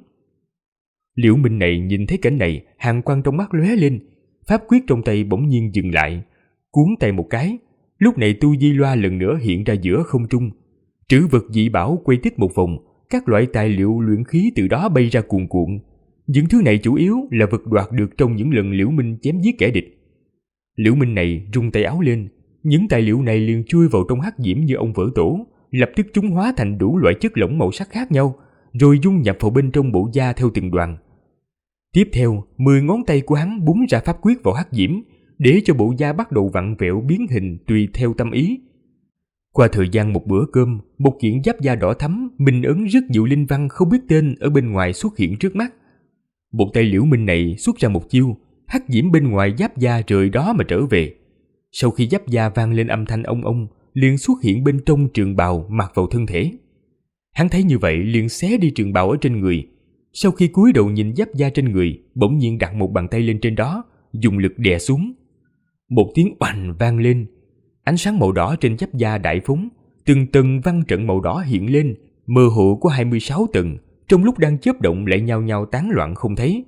Liễu Minh này nhìn thấy cảnh này, hàn quang trong mắt lóe lên, pháp quyết trong tay bỗng nhiên dừng lại, cuốn tay một cái. Lúc này tu di loa lần nữa hiện ra giữa không trung, trữ vật dị bảo quay tít một vòng, các loại tài liệu luyện khí từ đó bay ra cuồn cuộn. Những thứ này chủ yếu là vật đoạt được trong những lần Liễu Minh chém giết kẻ địch. Liễu Minh này rung tay áo lên, những tài liệu này liền chui vào trong hắc diễm như ông vỡ tổ, lập tức chúng hóa thành đủ loại chất lỏng màu sắc khác nhau, rồi dung nhập vào bên trong bộ da theo từng đoàn. Tiếp theo, 10 ngón tay của hắn búng ra pháp quyết vào hắc diễm, để cho bộ da bắt đầu vặn vẹo biến hình tùy theo tâm ý. Qua thời gian một bữa cơm, một kiện giáp da đỏ thắm, minh ấn rất nhiều linh văn không biết tên ở bên ngoài xuất hiện trước mắt. Một tay Liễu Minh này xuất ra một chiêu, hắc diễm bên ngoài giáp da rời đó mà trở về. Sau khi giáp da vang lên âm thanh ông ông, liền xuất hiện bên trong trường bào mặc vào thân thể. Hắn thấy như vậy liền xé đi trường bào ở trên người. Sau khi cúi đầu nhìn giáp da trên người, bỗng nhiên đặt một bàn tay lên trên đó, dùng lực đè xuống. Một tiếng oành vang lên, ánh sáng màu đỏ trên giáp da đại phóng, từng tầng văn trận màu đỏ hiện lên, mơ hồ có 26 tầng, trong lúc đang chớp động lại nhao nhao tán loạn không thấy.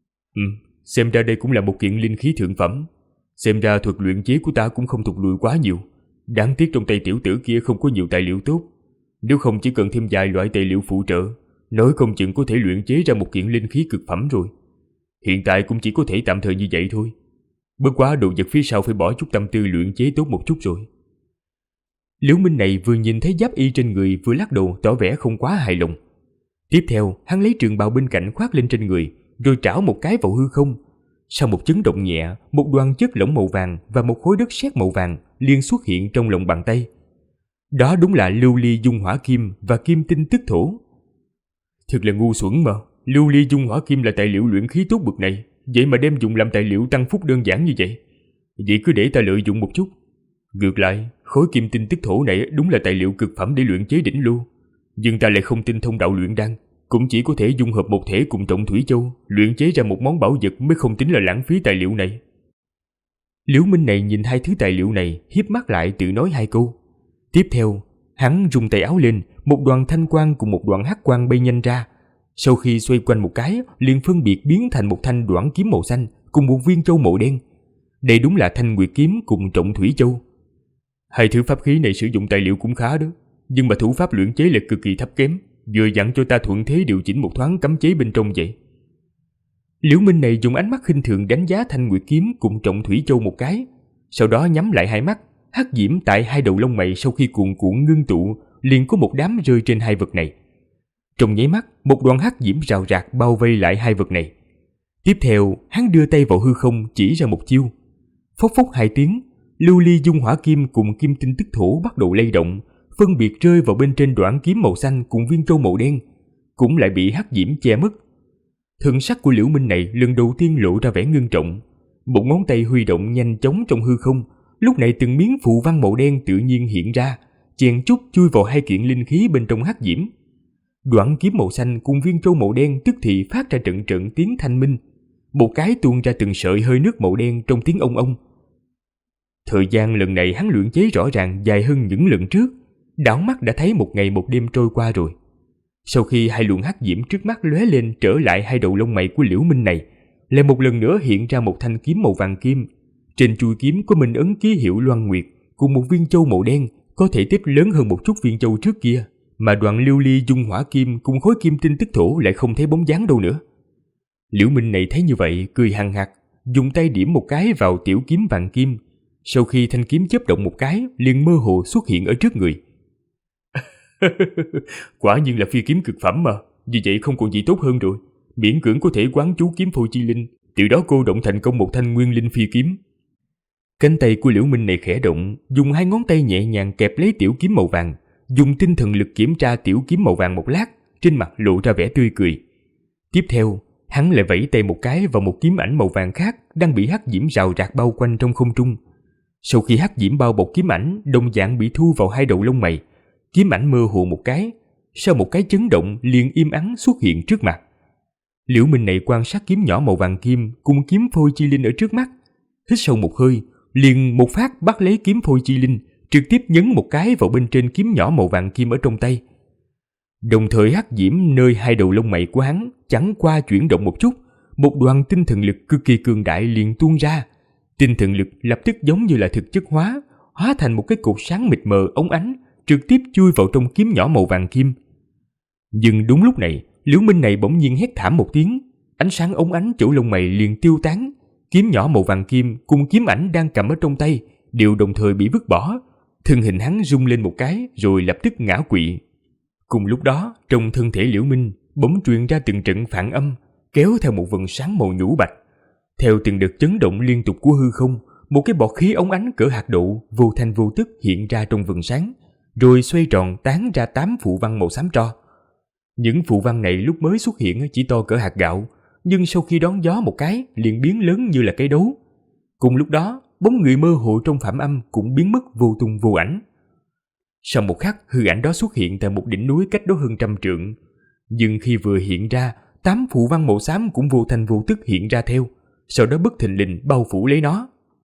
Xem ra đây cũng là một kiện linh khí thượng phẩm. Xem ra thuật luyện chế của ta cũng không thụt lùi quá nhiều. Đáng tiếc trong tay tiểu tử kia không có nhiều tài liệu tốt. Nếu không chỉ cần thêm vài loại tài liệu phụ trợ, nói không chừng có thể luyện chế ra một kiện linh khí cực phẩm rồi. Hiện tại cũng chỉ có thể tạm thời như vậy thôi. Bất quá đồ vật phía sau phải bỏ chút tâm tư luyện chế tốt một chút rồi. Liễu Minh này vừa nhìn thấy giáp y trên người vừa lắc đầu tỏ vẻ không quá hài lòng. Tiếp theo, hắn lấy trường bào bên cạnh khoác lên trên người, rồi trảo một cái vào hư không. Sau một chấn động nhẹ, một đoàn chất lỏng màu vàng và một khối đất sét màu vàng liền xuất hiện trong lòng bàn tay. Đó đúng là lưu ly dung hỏa kim và kim tinh tức thổ. Thật là ngu xuẩn mà, lưu ly dung hỏa kim là tài liệu luyện khí tốt bậc này, vậy mà đem dùng làm tài liệu tăng phúc đơn giản như vậy. Vậy cứ để ta lợi dụng một chút. Ngược lại, khối kim tinh tức thổ này đúng là tài liệu cực phẩm để luyện chế đỉnh lưu, nhưng ta lại không tinh thông đạo luyện đan, cũng chỉ có thể dung hợp một thể cùng trọng thủy châu, luyện chế ra một món bảo vật mới không tính là lãng phí tài liệu này. Liễu Minh này nhìn hai thứ tài liệu này, híp mắt lại tự nói hai câu. Tiếp theo, hắn rung tay áo lên, một đoàn thanh quang cùng một đoàn hắc quang bay nhanh ra. Sau khi xoay quanh một cái, liền phân biệt biến thành một thanh đoản kiếm màu xanh cùng một viên châu màu đen. Đây đúng là thanh nguyệt kiếm cùng trọng thủy châu. Hai thứ pháp khí này sử dụng tài liệu cũng khá đó, nhưng mà thủ pháp luyện chế lại cực kỳ thấp kém. vừa dặn cho ta thuận thế điều chỉnh một thoáng cấm chế bên trong vậy. Liễu Minh này dùng ánh mắt khinh thường đánh giá thanh nguyệt kiếm cùng trọng thủy châu một cái, sau đó nhắm lại hai mắt. Hắc diễm tại hai đầu lông mày sau khi cuồn cuộn ngưng tụ, liền có một đám rơi trên hai vật này. Trong nháy mắt, một đoàn hắc diễm rào rạc bao vây lại hai vật này. Tiếp theo, hắn đưa tay vào hư không chỉ ra một chiêu. Phốc phốc hai tiếng, lưu ly dung hỏa kim cùng kim tinh tức thổ bắt đầu lay động, phân biệt rơi vào bên trên đoạn kiếm màu xanh cùng viên trâu màu đen, cũng lại bị hắc diễm che mất. Thần sắc của Liễu Minh này lần đầu tiên lộ ra vẻ ngưng trọng. Một ngón tay huy động nhanh chóng trong hư không, lúc này từng miếng phù văn màu đen tự nhiên hiện ra, chèn chút chui vào hai kiện linh khí bên trong hắc diễm. Đoạn kiếm màu xanh cùng viên trâu màu đen tức thì phát ra trận trận tiếng thanh minh, một cái tuôn ra từng sợi hơi nước màu đen trong tiếng ông ông. Thời gian lần này hắn luyện chế rõ ràng dài hơn những lần trước, đảo mắt đã thấy một ngày một đêm trôi qua rồi. Sau khi hai luồng hắc diễm trước mắt lóe lên trở lại hai đầu lông mày của Liễu Minh này, lại một lần nữa hiện ra một thanh kiếm màu vàng kim. Trên chuôi kiếm có minh ấn ký hiệu Loan Nguyệt cùng một viên châu màu đen, có thể tích lớn hơn một chút viên châu trước kia, mà đoạn lưu ly dung hỏa kim cùng khối kim tinh tức thổ lại không thấy bóng dáng đâu nữa. Liễu Minh này thấy như vậy cười hằng hặc, dùng tay điểm một cái vào tiểu kiếm vàng kim. Sau khi thanh kiếm chớp động một cái, liền mơ hồ xuất hiện ở trước người. Quả nhiên là phi kiếm cực phẩm mà, vì vậy không còn gì tốt hơn rồi. Miễn cưỡng có thể quán chú kiếm phôi chi linh, từ đó cô động thành công một thanh nguyên linh phi kiếm. Cánh tay của Liễu Minh này khẽ động, dùng hai ngón tay nhẹ nhàng kẹp lấy tiểu kiếm màu vàng, dùng tinh thần lực kiểm tra tiểu kiếm màu vàng một lát, trên mặt lộ ra vẻ tươi cười. Tiếp theo, hắn lại vẫy tay một cái vào một kiếm ảnh màu vàng khác đang bị hắc diễm rào rạc bao quanh trong không trung. Sau khi hắc diễm bao bọc kiếm ảnh đồng dạng bị thu vào hai đầu lông mày, kiếm ảnh mơ hồ một cái, sau một cái chấn động liền im ắng xuất hiện trước mặt. Liễu Minh này quan sát kiếm nhỏ màu vàng kim cùng kiếm phôi chi linh ở trước mắt, hít sâu một hơi, liền một phát bắt lấy kiếm phôi chi linh, trực tiếp nhấn một cái vào bên trên kiếm nhỏ màu vàng kim ở trong tay. Đồng thời hắc diễm nơi hai đầu lông mày của hắn chẳng qua chuyển động một chút, một đoàn tinh thần lực cực kỳ cường đại liền tuôn ra. Tinh thần lực lập tức giống như là thực chất hóa, hóa thành một cái cột sáng mịt mờ óng ánh, trực tiếp chui vào trong kiếm nhỏ màu vàng kim. Nhưng đúng lúc này, Liễu Minh này bỗng nhiên hét thảm một tiếng, ánh sáng óng ánh chỗ lông mày liền tiêu tán, kiếm nhỏ màu vàng kim cùng kiếm ảnh đang cầm ở trong tay đều đồng thời bị vứt bỏ, thân hình hắn rung lên một cái rồi lập tức ngã quỵ. Cùng lúc đó, trong thân thể Liễu Minh bỗng truyền ra từng trận phản âm, kéo theo một vầng sáng màu nhũ bạch. Theo từng đợt chấn động liên tục của hư không, một cái bọt khí óng ánh cỡ hạt đậu vô thanh vô tức hiện ra trong vầng sáng, rồi xoay tròn tán ra 8 phù văn màu xám tro. Những phù văn này lúc mới xuất hiện chỉ to cỡ hạt gạo, nhưng sau khi đón gió một cái liền biến lớn như là cây đấu. Cùng lúc đó, bóng người mơ hồ trong phạm âm cũng biến mất vô tung vô ảnh. Sau một khắc, hư ảnh đó xuất hiện tại một đỉnh núi cách đó hơn 100 trượng. Nhưng khi vừa hiện ra, 8 phù văn màu xám cũng vô thanh vô tức hiện ra theo, sau đó bất thình lình bao phủ lấy nó.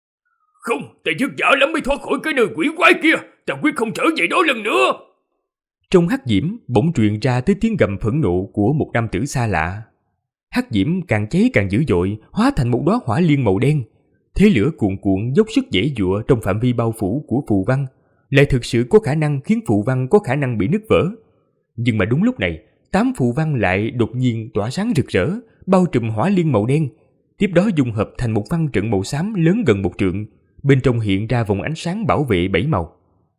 Không, ta vất vả lắm mới thoát khỏi cái nơi quỷ quái kia, ta quyết không trở về đó lần nữa. Trong hắc diễm bỗng truyền ra tới tiếng gầm phẫn nộ của một nam tử xa lạ. Hắc diễm càng cháy càng dữ dội, hóa thành một đóa hỏa liên màu đen. Thế lửa cuồn cuộn dốc sức giãy giụa trong phạm vi bao phủ của phù văn, lại thực sự có khả năng khiến phù văn có khả năng bị nứt vỡ. Nhưng mà đúng lúc này, 8 phù văn lại đột nhiên tỏa sáng rực rỡ, bao trùm hỏa liên màu đen, tiếp đó dung hợp thành một văn trận màu xám lớn gần 1 trượng, bên trong hiện ra vòng ánh sáng bảo vệ 7 màu.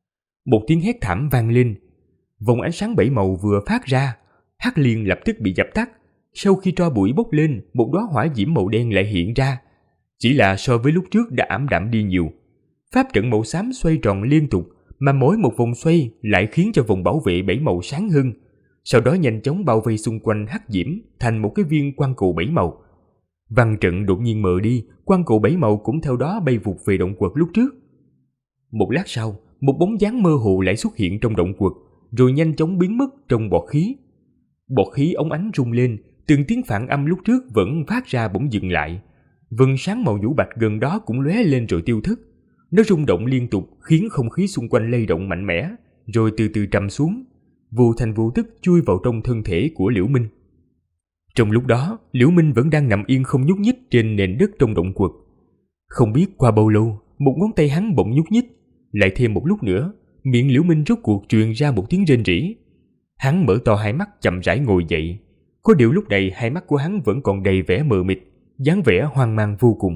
Một tiếng hét thảm vang lên, vòng ánh sáng 7 màu vừa phát ra, hắc liên lập tức bị dập tắt. Sau khi tro bụi bốc lên, một đóa hỏa diễm màu đen lại hiện ra, chỉ là so với lúc trước đã ảm đạm đi nhiều. Pháp trận màu xám xoay tròn liên tục, mà mỗi một vòng xoay lại khiến cho vòng bảo vệ 7 màu sáng hơn, sau đó nhanh chóng bao vây xung quanh hắc diễm thành một cái viên quang cầu 7 màu. Văn trận đột nhiên mờ đi, quang cầu 7 màu cũng theo đó bay vụt về động quật lúc trước. Một lát sau, một bóng dáng mơ hồ lại xuất hiện trong động quật, rồi nhanh chóng biến mất trong bọt khí. Bọt khí óng ánh rung lên, từng tiếng phản âm lúc trước vẫn phát ra bỗng dừng lại. Vầng sáng màu nhũ bạch gần đó cũng lóe lên rồi tiêu thất. Nó rung động liên tục khiến không khí xung quanh lay động mạnh mẽ, rồi từ từ trầm xuống, vô thành vô tức chui vào trong thân thể của Liễu Minh. Trong lúc đó, Liễu Minh vẫn đang nằm yên không nhúc nhích trên nền đất trong động quật. Không biết qua bao lâu, một ngón tay hắn bỗng nhúc nhích, lại thêm một lúc nữa, miệng Liễu Minh rốt cuộc truyền ra một tiếng rên rỉ. Hắn mở to hai mắt chậm rãi ngồi dậy. Có điều lúc này hai mắt của hắn vẫn còn đầy vẻ mờ mịt, dáng vẻ hoang mang vô cùng.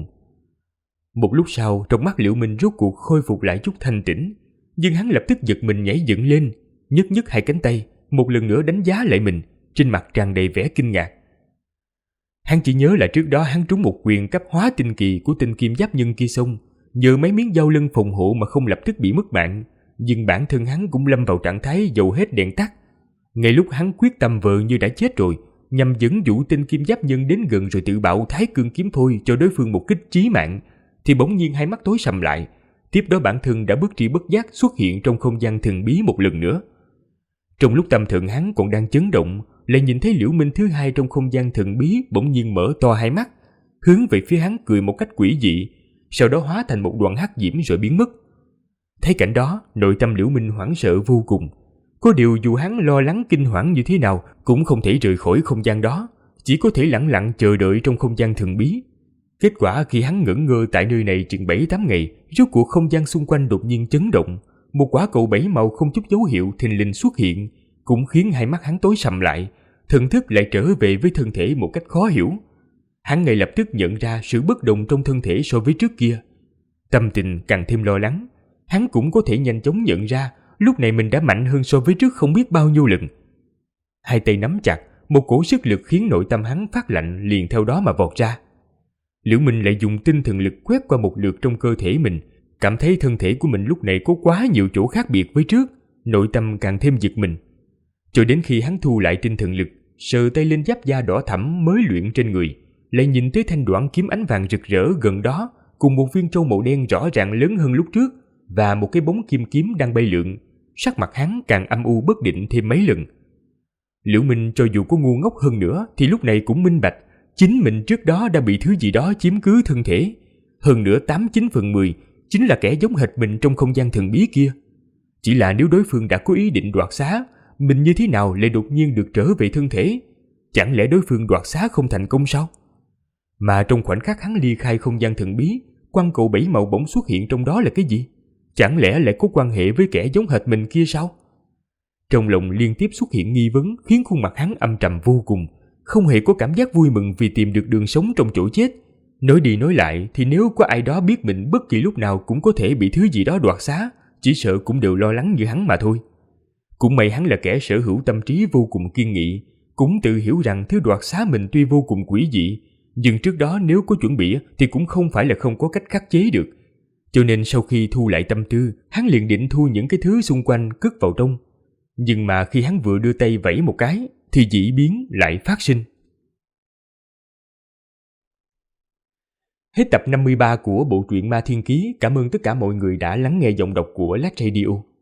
Một lúc sau, trong mắt Liễu Minh rốt cuộc khôi phục lại chút thanh tĩnh, nhưng hắn lập tức giật mình nhảy dựng lên, nhấc nhấc hai cánh tay, một lần nữa đánh giá lại mình, trên mặt tràn đầy vẻ kinh ngạc. Hắn chỉ nhớ là trước đó hắn trúng một quyền cấp hóa tinh kỳ của tên kim giáp nhân kia xong, nhờ mấy miếng dao lưng phòng hộ mà không lập tức bị mất mạng, nhưng bản thân hắn cũng lâm vào trạng thái dầu hết đèn tắt. Ngay lúc hắn quyết tâm vờ như đã chết rồi, nhằm dẫn dụ tên kim giáp nhân đến gần rồi tự bạo thái cương kiếm thôi cho đối phương một kích chí mạng, thì bỗng nhiên hai mắt tối sầm lại. Tiếp đó bản thân đã bất tri bất giác xuất hiện trong không gian thần bí một lần nữa. Trong lúc tâm thần hắn còn đang chấn động, lại nhìn thấy Liễu Minh thứ hai trong không gian thần bí bỗng nhiên mở to hai mắt, hướng về phía hắn cười một cách quỷ dị, sau đó hóa thành một đoàn hắc diễm rồi biến mất. Thấy cảnh đó, nội tâm Liễu Minh hoảng sợ vô cùng. Có điều dù hắn lo lắng kinh hoảng như thế nào cũng không thể rời khỏi không gian đó, chỉ có thể lẳng lặng chờ đợi trong không gian thần bí. Kết quả khi hắn ngẩn ngơ tại nơi này chừng 7-8 ngày, rốt cuộc không gian xung quanh đột nhiên chấn động, một quả cầu bảy màu không chút dấu hiệu thình lình xuất hiện, cũng khiến hai mắt hắn tối sầm lại, thần thức lại trở về với thân thể một cách khó hiểu. Hắn ngay lập tức nhận ra sự bất đồng trong thân thể so với trước kia. Tâm tình càng thêm lo lắng, hắn cũng có thể nhanh chóng nhận ra lúc này mình đã mạnh hơn so với trước không biết bao nhiêu lần. Hai tay nắm chặt, một cổ sức lực khiến nội tâm hắn phát lạnh liền theo đó mà vọt ra. Liễu Minh lại dùng tinh thần lực quét qua một lượt trong cơ thể mình, cảm thấy thân thể của mình lúc này có quá nhiều chỗ khác biệt với trước, nội tâm càng thêm giật mình. Cho đến khi hắn thu lại tinh thần lực, sờ tay lên giáp da đỏ thẫm mới luyện trên người, lại nhìn tới thanh đoạn kiếm ánh vàng rực rỡ gần đó, cùng một viên trâu màu đen rõ ràng lớn hơn lúc trước, và một cái bóng kim kiếm đang bay lượn, sắc mặt hắn càng âm u bất định thêm mấy lần. Liễu Minh cho dù có ngu ngốc hơn nữa thì lúc này cũng minh bạch, chính mình trước đó đã bị thứ gì đó chiếm cứ thân thể, hơn nữa 89/10 chính là kẻ giống hệt mình trong không gian thần bí kia. Chỉ là nếu đối phương đã có ý định đoạt xá, mình như thế nào lại đột nhiên được trở về thân thể? Chẳng lẽ đối phương đoạt xá không thành công sao? Mà trong khoảnh khắc hắn ly khai không gian thần bí, quang cầu bảy màu bỗng xuất hiện trong đó là cái gì? Chẳng lẽ lại có quan hệ với kẻ giống hệt mình kia sao? Trong lòng liên tiếp xuất hiện nghi vấn khiến khuôn mặt hắn âm trầm vô cùng, không hề có cảm giác vui mừng vì tìm được đường sống trong chỗ chết. Nói đi nói lại thì nếu có ai đó biết mình bất kỳ lúc nào cũng có thể bị thứ gì đó đoạt xá, chỉ sợ cũng đều lo lắng như hắn mà thôi. Cũng may hắn là kẻ sở hữu tâm trí vô cùng kiên nghị, cũng tự hiểu rằng thứ đoạt xá mình tuy vô cùng quỷ dị, nhưng trước đó nếu có chuẩn bị thì cũng không phải là không có cách khắc chế được. Cho nên sau khi thu lại tâm tư, hắn liền định thu những cái thứ xung quanh cất vào trong. Nhưng mà khi hắn vừa đưa tay vẫy một cái thì dị biến lại phát sinh. Hết tập 53 của bộ truyện Ma Thiên Ký. Cảm ơn tất cả mọi người đã lắng nghe giọng đọc của Lát Radio.